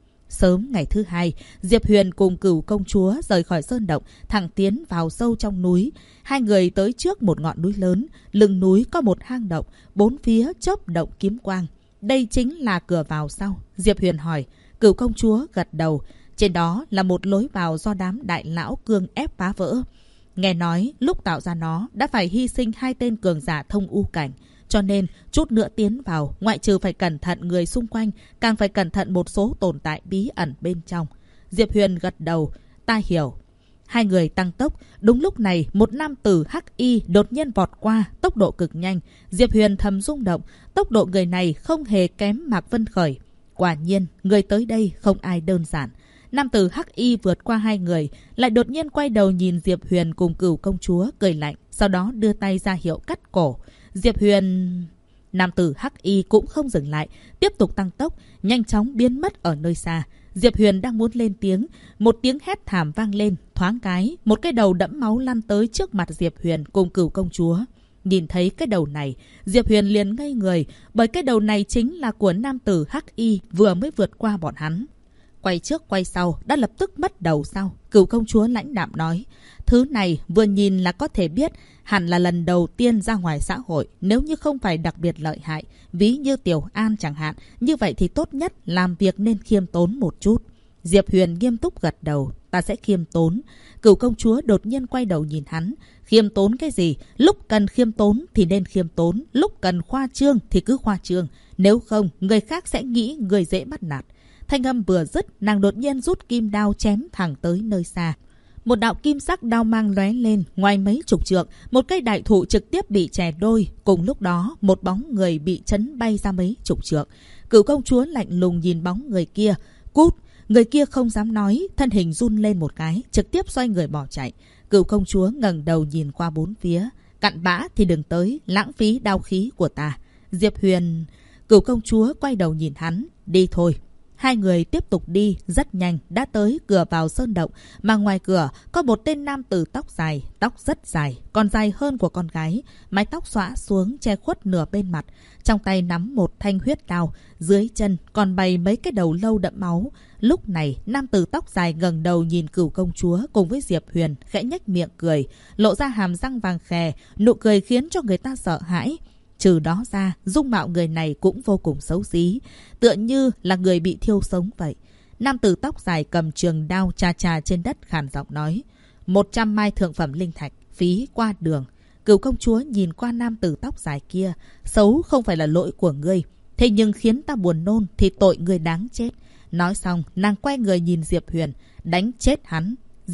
Sớm ngày thứ hai, Diệp Huyền cùng Cửu công chúa rời khỏi sơn động, thẳng tiến vào sâu trong núi. Hai người tới trước một ngọn núi lớn, lưng núi có một hang động, bốn phía chớp động kiếm quang. Đây chính là cửa vào sau. Diệp Huyền hỏi. Cửu công chúa gật đầu. Trên đó là một lối vào do đám đại lão cương ép phá vỡ. Nghe nói lúc tạo ra nó đã phải hy sinh 2 tên cường giả thông u cảnh. Cho nên chút nữa tiến vào, ngoại trừ phải cẩn thận người xung quanh, càng phải cẩn thận một số tồn tại bí ẩn bên trong. Diệp Huyền gật đầu. Ta hiểu. Hai người tăng tốc. Đúng lúc này, một nam tử hắc y đột nhiên vọt qua, tốc độ cực nhanh. Diệp Huyền thầm rung động. Tốc độ người này không hề kém Mạc Vân Khởi. Quả nhiên, người tới đây không ai đơn giản. Nam tử hắc y vượt qua hai người, lại đột nhiên quay đầu nhìn Diệp Huyền cùng Cửu công chúa, cười lạnh. Sau đó đưa tay ra hiệu cắt cổ. Diệp Huyền... Nam tử hắc y cũng không dừng lại, tiếp tục tăng tốc, nhanh chóng biến mất ở nơi xa. Diệp Huyền đang muốn lên tiếng, một tiếng hét thảm vang lên, thoáng cái, một cái đầu đẫm máu lăn tới trước mặt Diệp Huyền cùng Cửu công chúa. Nhìn thấy cái đầu này, Diệp Huyền liền ngây người, bởi cái đầu này chính là của nam tử hắc y vừa mới vượt qua bọn hắn. Quay trước quay sau, đã lập tức mất đầu sao? Cửu công chúa lãnh đạm nói. Thứ này vừa nhìn là có thể biết, hẳn là lần đầu tiên ra ngoài xã hội, nếu như không phải đặc biệt lợi hại, ví như Tiểu An chẳng hạn, như vậy thì tốt nhất làm việc nên khiêm tốn một chút. Diệp Huyền nghiêm túc gật đầu, ta sẽ khiêm tốn. Cửu công chúa đột nhiên quay đầu nhìn hắn. Khiêm tốn cái gì? Lúc cần khiêm tốn thì nên khiêm tốn, lúc cần khoa trương thì cứ khoa trương. Nếu không, người khác sẽ nghĩ người dễ bắt nạt. Thanh âm vừa dứt, nàng đột nhiên rút kim đao chém thẳng tới nơi xa. Một đạo kim sắc đao mang lóe lên, ngoài mấy chục trượng, một cây đại thụ trực tiếp bị chẻ đôi. Cùng lúc đó, một bóng người bị chấn bay ra mấy chục trượng. Cửu công chúa lạnh lùng nhìn bóng người kia. Cút! Người kia không dám nói, thân hình run lên một cái, trực tiếp xoay người bỏ chạy. Cửu công chúa ngẩng đầu nhìn qua bốn phía. Cặn bã thì đừng tới, lãng phí đao khí của ta. Diệp Huyền... Cửu công chúa quay đầu nhìn hắn. Đi thôi. Hai người tiếp tục đi, rất nhanh, đã tới cửa vào sơn động, mà ngoài cửa có một tên nam tử tóc dài, tóc rất dài, còn dài hơn của con gái, mái tóc xõa xuống che khuất nửa bên mặt, trong tay nắm một thanh huyết đao, dưới chân còn bày mấy cái đầu lâu đẫm máu. Lúc này, nam tử tóc dài ngẩng đầu nhìn Cửu công chúa cùng với Diệp Huyền, khẽ nhếch miệng cười, lộ ra hàm răng vàng khè, nụ cười khiến cho người ta sợ hãi. Trừ đó ra, dung mạo người này cũng vô cùng xấu xí, tựa như là người bị thiêu sống vậy. Nam tử tóc dài cầm trường đao chà chà trên đất khàn giọng nói. 100 mai thượng phẩm linh thạch, phí qua đường. Cửu công chúa nhìn qua nam tử tóc dài kia. Xấu không phải là lỗi của ngươi, thế nhưng khiến ta buồn nôn thì tội ngươi đáng chết. Nói xong, nàng quay người nhìn Diệp Huyền. Đánh chết hắn.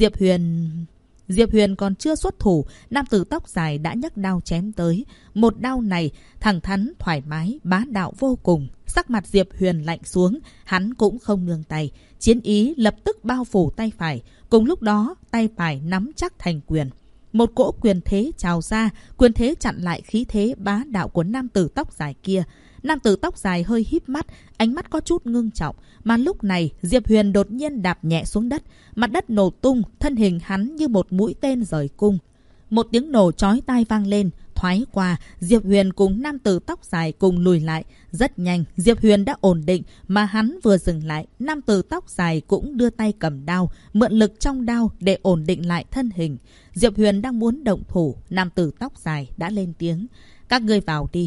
Diệp Huyền còn chưa xuất thủ, nam tử tóc dài đã nhấc đao chém tới. Một đao này thẳng thắn, thoải mái, bá đạo vô cùng. Sắc mặt Diệp Huyền lạnh xuống, hắn cũng không nương tay. Chiến ý lập tức bao phủ tay phải. Cùng lúc đó, tay phải nắm chắc thành quyền. Một cỗ quyền thế trào ra, quyền thế chặn lại khí thế bá đạo của nam tử tóc dài kia. Nam tử tóc dài hơi híp mắt, ánh mắt có chút ngưng trọng. Mà lúc này, Diệp Huyền đột nhiên đạp nhẹ xuống đất. Mặt đất nổ tung, thân hình hắn như một mũi tên rời cung. Một tiếng nổ chói tai vang lên. Thoái qua, Diệp Huyền cùng nam tử tóc dài cùng lùi lại. Rất nhanh, Diệp Huyền đã ổn định, mà hắn vừa dừng lại, nam tử tóc dài cũng đưa tay cầm đao, mượn lực trong đao để ổn định lại thân hình. Diệp Huyền đang muốn động thủ, nam tử tóc dài đã lên tiếng. Các ngươi vào đi.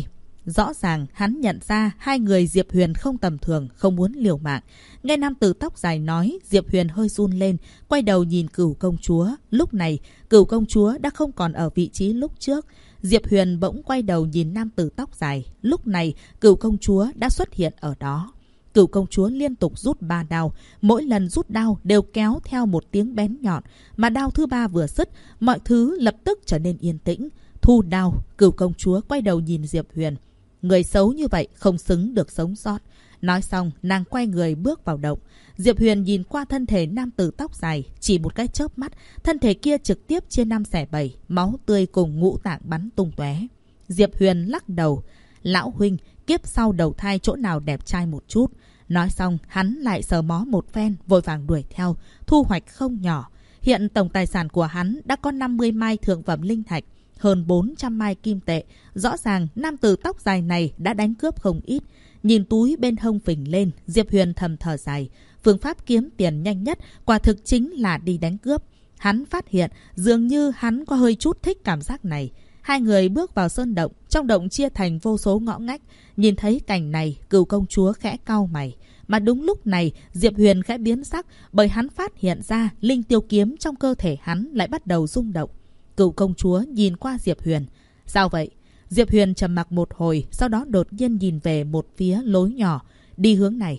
Rõ ràng hắn nhận ra hai người Diệp Huyền không tầm thường, không muốn liều mạng. Nghe nam tử tóc dài nói, Diệp Huyền hơi run lên, quay đầu nhìn Cửu công chúa. Lúc này, Cửu công chúa đã không còn ở vị trí lúc trước. Diệp Huyền bỗng quay đầu nhìn nam tử tóc dài. Lúc này, Cửu công chúa đã xuất hiện ở đó. Cửu công chúa liên tục rút 3 đao, mỗi lần rút đao đều kéo theo một tiếng bén nhọn, mà đao thứ 3 vừa dứt, mọi thứ lập tức trở nên yên tĩnh. Thu đao, Cửu công chúa quay đầu nhìn Diệp Huyền. Người xấu như vậy không xứng được sống sót. Nói xong, nàng quay người bước vào động. Diệp Huyền nhìn qua thân thể nam tử tóc dài, chỉ một cái chớp mắt, thân thể kia trực tiếp chia 5 xẻ 7, máu tươi cùng ngũ tạng bắn tung tóe. Diệp Huyền lắc đầu, lão huynh, kiếp sau đầu thai chỗ nào đẹp trai một chút. Nói xong, hắn lại sờ mó một phen, vội vàng đuổi theo, thu hoạch không nhỏ. Hiện tổng tài sản của hắn đã có 50 mai thượng phẩm linh thạch, hơn 400 mai kim tệ. Rõ ràng, nam tử tóc dài này đã đánh cướp không ít. Nhìn túi bên hông phình lên, Diệp Huyền thầm thở dài. Phương pháp kiếm tiền nhanh nhất, quả thực chính là đi đánh cướp. Hắn phát hiện, dường như hắn có hơi chút thích cảm giác này. Hai người bước vào sơn động, trong động chia thành vô số ngõ ngách. Nhìn thấy cảnh này, Cửu công chúa khẽ cau mày. Mà đúng lúc này, Diệp Huyền khẽ biến sắc, bởi hắn phát hiện ra linh tiêu kiếm trong cơ thể hắn lại bắt đầu rung động. Cửu công chúa nhìn qua Diệp Huyền. Sao vậy? Diệp Huyền trầm mặc một hồi, sau đó đột nhiên nhìn về một phía lối nhỏ, đi hướng này.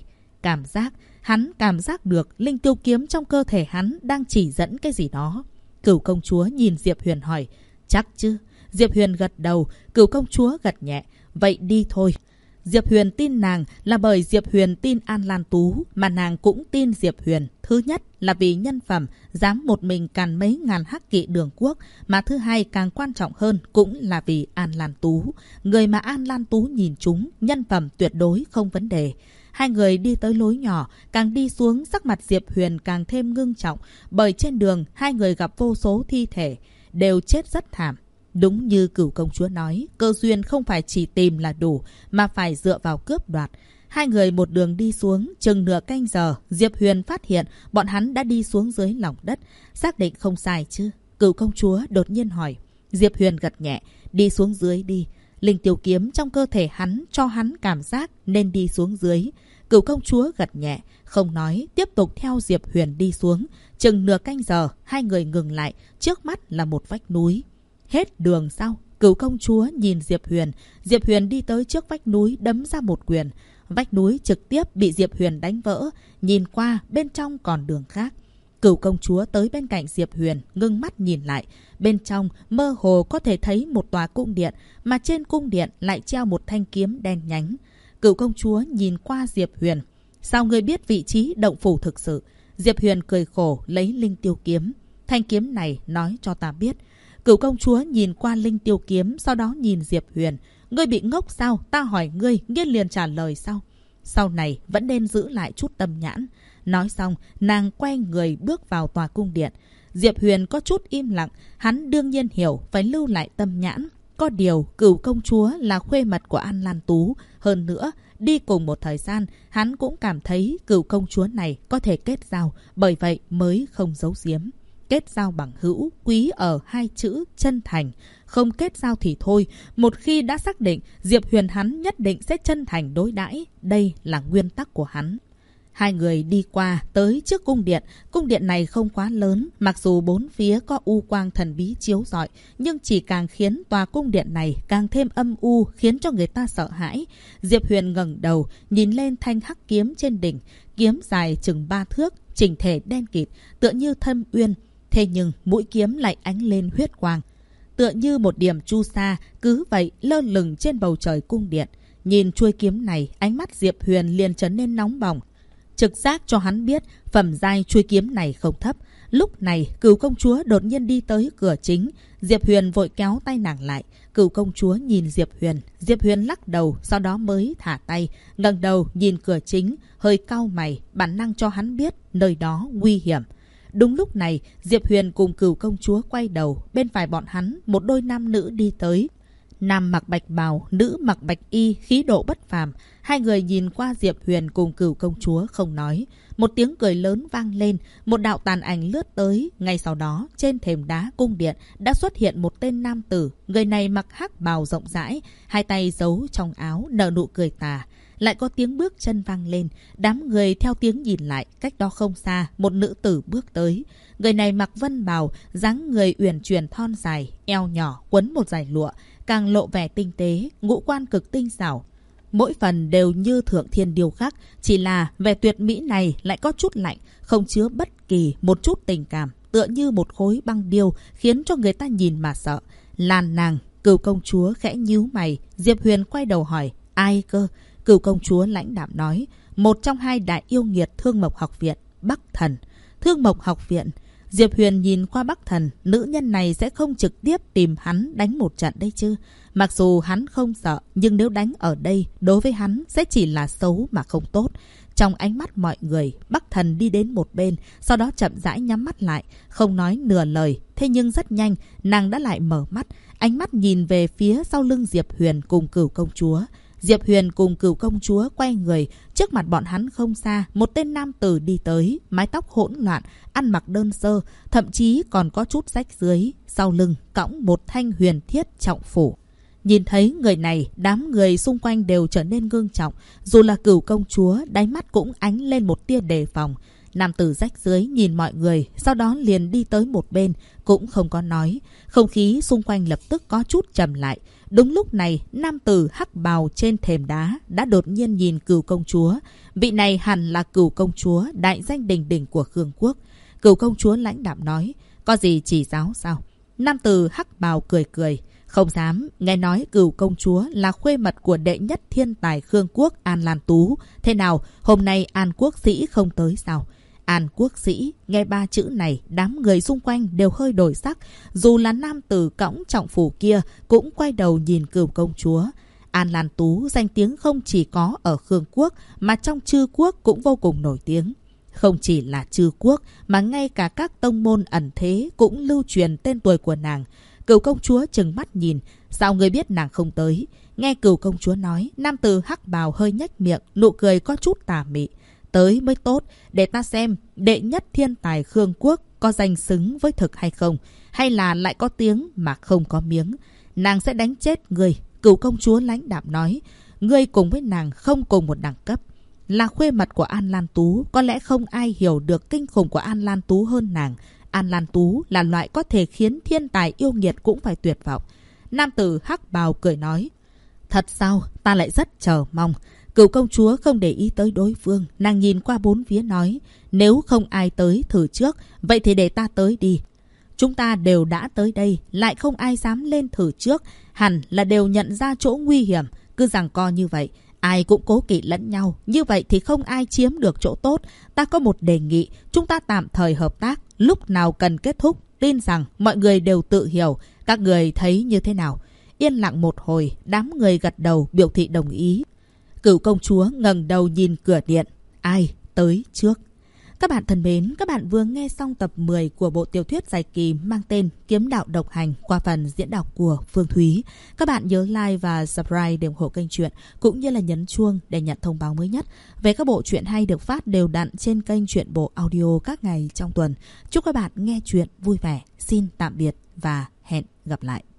Hắn cảm giác được linh tiêu kiếm trong cơ thể hắn đang chỉ dẫn cái gì đó. Cửu công chúa nhìn Diệp Huyền hỏi, chắc chứ? Diệp Huyền gật đầu, Cửu công chúa gật nhẹ, vậy đi thôi. Diệp Huyền tin nàng là bởi Diệp Huyền tin An Lan Tú, mà nàng cũng tin Diệp Huyền. Thứ nhất là vì nhân phẩm, dám một mình càn mấy ngàn hắc kỵ đường quốc, mà thứ hai càng quan trọng hơn cũng là vì An Lan Tú. Người mà An Lan Tú nhìn chúng, nhân phẩm tuyệt đối không vấn đề. Hai người đi tới lối nhỏ, càng đi xuống sắc mặt Diệp Huyền càng thêm ngưng trọng, bởi trên đường hai người gặp vô số thi thể, đều chết rất thảm. Đúng như Cửu công chúa nói, cơ duyên không phải chỉ tìm là đủ, mà phải dựa vào cướp đoạt. Hai người một đường đi xuống, chừng nửa canh giờ, Diệp Huyền phát hiện bọn hắn đã đi xuống dưới lòng đất. Xác định không sai chứ? Cửu công chúa đột nhiên hỏi. Diệp Huyền gật nhẹ, đi xuống dưới đi. Linh tiêu kiếm trong cơ thể hắn cho hắn cảm giác nên đi xuống dưới. Cửu công chúa gật nhẹ, không nói, tiếp tục theo Diệp Huyền đi xuống. Chừng nửa canh giờ, hai người ngừng lại, trước mắt là một vách núi. Hết đường sao? Cửu công chúa nhìn Diệp Huyền. Diệp Huyền đi tới trước vách núi đấm ra một quyền. Vách núi trực tiếp bị Diệp Huyền đánh vỡ. Nhìn qua, bên trong còn đường khác. Cửu công chúa tới bên cạnh Diệp Huyền, ngưng mắt nhìn lại. Bên trong, mơ hồ có thể thấy một tòa cung điện, mà trên cung điện lại treo một thanh kiếm đen nhánh. Cửu công chúa nhìn qua Diệp Huyền. Sao ngươi biết vị trí động phủ thực sự? Diệp Huyền cười khổ lấy linh tiêu kiếm. Thanh kiếm này nói cho ta biết. Cửu công chúa nhìn qua linh tiêu kiếm, sau đó nhìn Diệp Huyền. Ngươi bị ngốc sao? Ta hỏi ngươi, ngươi liền trả lời sao? Sau này vẫn nên giữ lại chút tâm nhãn. Nói xong, nàng quay người bước vào tòa cung điện. Diệp Huyền có chút im lặng, hắn đương nhiên hiểu phải lưu lại tâm nhãn. Có điều, Cửu công chúa là khuê mật của An Lan Tú. Hơn nữa, đi cùng một thời gian, hắn cũng cảm thấy Cửu công chúa này có thể kết giao, bởi vậy mới không giấu giếm. Kết giao bằng hữu, quý ở hai chữ chân thành. Không kết giao thì thôi, một khi đã xác định, Diệp Huyền hắn nhất định sẽ chân thành đối đãi. Đây là nguyên tắc của hắn. Hai người đi qua, tới trước cung điện. Cung điện này không quá lớn, mặc dù bốn phía có u quang thần bí chiếu rọi, nhưng chỉ càng khiến tòa cung điện này càng thêm âm u, khiến cho người ta sợ hãi. Diệp Huyền ngẩng đầu, nhìn lên thanh hắc kiếm trên đỉnh. Kiếm dài chừng 3 thước, chỉnh thể đen kịt, tựa như thâm uyên. Thế nhưng mũi kiếm lại ánh lên huyết quang, tựa như một điểm chu sa, cứ vậy lơ lửng trên bầu trời cung điện. Nhìn chuôi kiếm này, ánh mắt Diệp Huyền liền trở nên nóng bỏng. Trực giác cho hắn biết phẩm giai chuôi kiếm này không thấp. Lúc này, Cửu công chúa đột nhiên đi tới cửa chính. Diệp Huyền vội kéo tay nàng lại. Cửu công chúa nhìn Diệp Huyền. Diệp Huyền lắc đầu, sau đó mới thả tay, ngẩng đầu nhìn cửa chính, hơi cau mày, bản năng cho hắn biết nơi đó nguy hiểm. Đúng lúc này, Diệp Huyền cùng Cửu công chúa quay đầu, bên phải bọn hắn, một đôi nam nữ đi tới. Nam mặc bạch bào, nữ mặc bạch y, khí độ bất phàm. Hai người nhìn qua Diệp Huyền cùng Cửu công chúa không nói. Một tiếng cười lớn vang lên, một đạo tàn ảnh lướt tới. Ngay sau đó, trên thềm đá cung điện đã xuất hiện một tên nam tử. Người này mặc hắc bào rộng rãi, hai tay giấu trong áo, nở nụ cười tà. Lại có tiếng bước chân vang lên, đám người theo tiếng nhìn lại, cách đó không xa, một nữ tử bước tới. Người này mặc vân bào, dáng người uyển chuyển thon dài, eo nhỏ quấn một dải lụa, càng lộ vẻ tinh tế, ngũ quan cực tinh xảo. Mỗi phần đều như thượng thiên điêu khắc, chỉ là vẻ tuyệt mỹ này lại có chút lạnh, không chứa bất kỳ một chút tình cảm, tựa như một khối băng điêu, khiến cho người ta nhìn mà sợ. Là nàng. Cửu công chúa khẽ nhíu mày. Diệp Huyền quay đầu hỏi, ai cơ? Cửu công chúa lãnh đạm nói, một trong hai đại yêu nghiệt Thương Mộc học viện, Bắc Thần. Thương Mộc học viện. Diệp Huyền nhìn qua Bắc Thần, nữ nhân này sẽ không trực tiếp tìm hắn đánh một trận đây chứ. Mặc dù hắn không sợ, nhưng nếu đánh ở đây, đối với hắn sẽ chỉ là xấu mà không tốt. Trong ánh mắt mọi người, Bắc Thần đi đến một bên, sau đó chậm rãi nhắm mắt lại, không nói nửa lời. Thế nhưng rất nhanh, nàng đã lại mở mắt, ánh mắt nhìn về phía sau lưng Diệp Huyền cùng Cửu công chúa. Diệp Huyền cùng Cửu công chúa quay người, trước mặt bọn hắn không xa, một tên nam tử đi tới, mái tóc hỗn loạn, ăn mặc đơn sơ, thậm chí còn có chút rách dưới, sau lưng cõng một thanh huyền thiết trọng phủ. Nhìn thấy người này, đám người xung quanh đều trở nên ngưng trọng, dù là Cửu công chúa, đáy mắt cũng ánh lên một tia đề phòng. Nam tử rách dưới nhìn mọi người, sau đó liền đi tới một bên, cũng không có nói. Không khí xung quanh lập tức có chút trầm lại. Đúng lúc này, nam tử hắc bào trên thềm đá đã đột nhiên nhìn Cửu công chúa. Vị này hẳn là Cửu công chúa, đại danh đình đình của Khương quốc. Cửu công chúa lãnh đạm nói, có gì chỉ giáo sao? Nam tử hắc bào cười cười, không dám, nghe nói Cửu công chúa là khuê mật của đệ nhất thiên tài Khương quốc An Lan Tú. Thế nào, hôm nay An quốc sĩ không tới sao? An quốc sĩ, nghe ba chữ này, đám người xung quanh đều hơi đổi sắc. Dù là nam tử cõng trọng phủ kia cũng quay đầu nhìn Cửu công chúa. An Lan Tú danh tiếng không chỉ có ở Khương quốc mà trong Chư quốc cũng vô cùng nổi tiếng. Không chỉ là Chư quốc mà ngay cả các tông môn ẩn thế cũng lưu truyền tên tuổi của nàng. Cửu công chúa trừng mắt nhìn, sao người biết nàng không tới? Nghe Cửu công chúa nói, nam tử hắc bào hơi nhếch miệng, nụ cười có chút tà mị. Tới mới tốt, để ta xem đệ nhất thiên tài Khương quốc có danh xứng với thực hay không, hay là lại có tiếng mà không có miếng. Nàng sẽ đánh chết người. Cửu công chúa lãnh đạm nói, ngươi cùng với nàng không cùng một đẳng cấp. Là khuê mật của An Lan Tú, có lẽ không ai hiểu được kinh khủng của An Lan Tú hơn nàng. An Lan Tú là loại có thể khiến thiên tài yêu nghiệt cũng phải tuyệt vọng. Nam tử hắc bào cười nói, thật sao, ta lại rất chờ mong. Cửu công chúa không để ý tới đối phương, nàng nhìn qua bốn phía nói, nếu không ai tới thử trước, vậy thì để ta tới đi. Chúng ta đều đã tới đây, lại không ai dám lên thử trước, hẳn là đều nhận ra chỗ nguy hiểm, cứ giằng co như vậy, ai cũng cố kỵ lẫn nhau, như vậy thì không ai chiếm được chỗ tốt. Ta có một đề nghị, chúng ta tạm thời hợp tác, lúc nào cần kết thúc, tin rằng mọi người đều tự hiểu, các người thấy như thế nào? Yên lặng một hồi, đám người gật đầu biểu thị đồng ý. Cửu công chúa ngẩng đầu nhìn cửa điện. Ai tới trước? Các bạn thân mến, các bạn vừa nghe xong tập 10 của bộ tiểu thuyết dài kỳ mang tên Kiếm đạo độc hành qua phần diễn đọc của Phương Thúy. Các bạn nhớ like và subscribe để ủng hộ kênh truyện, cũng như là nhấn chuông để nhận thông báo mới nhất về các bộ truyện hay được phát đều đặn trên kênh Truyện Bộ Audio các ngày trong tuần. Chúc các bạn nghe truyện vui vẻ. Xin tạm biệt và hẹn gặp lại.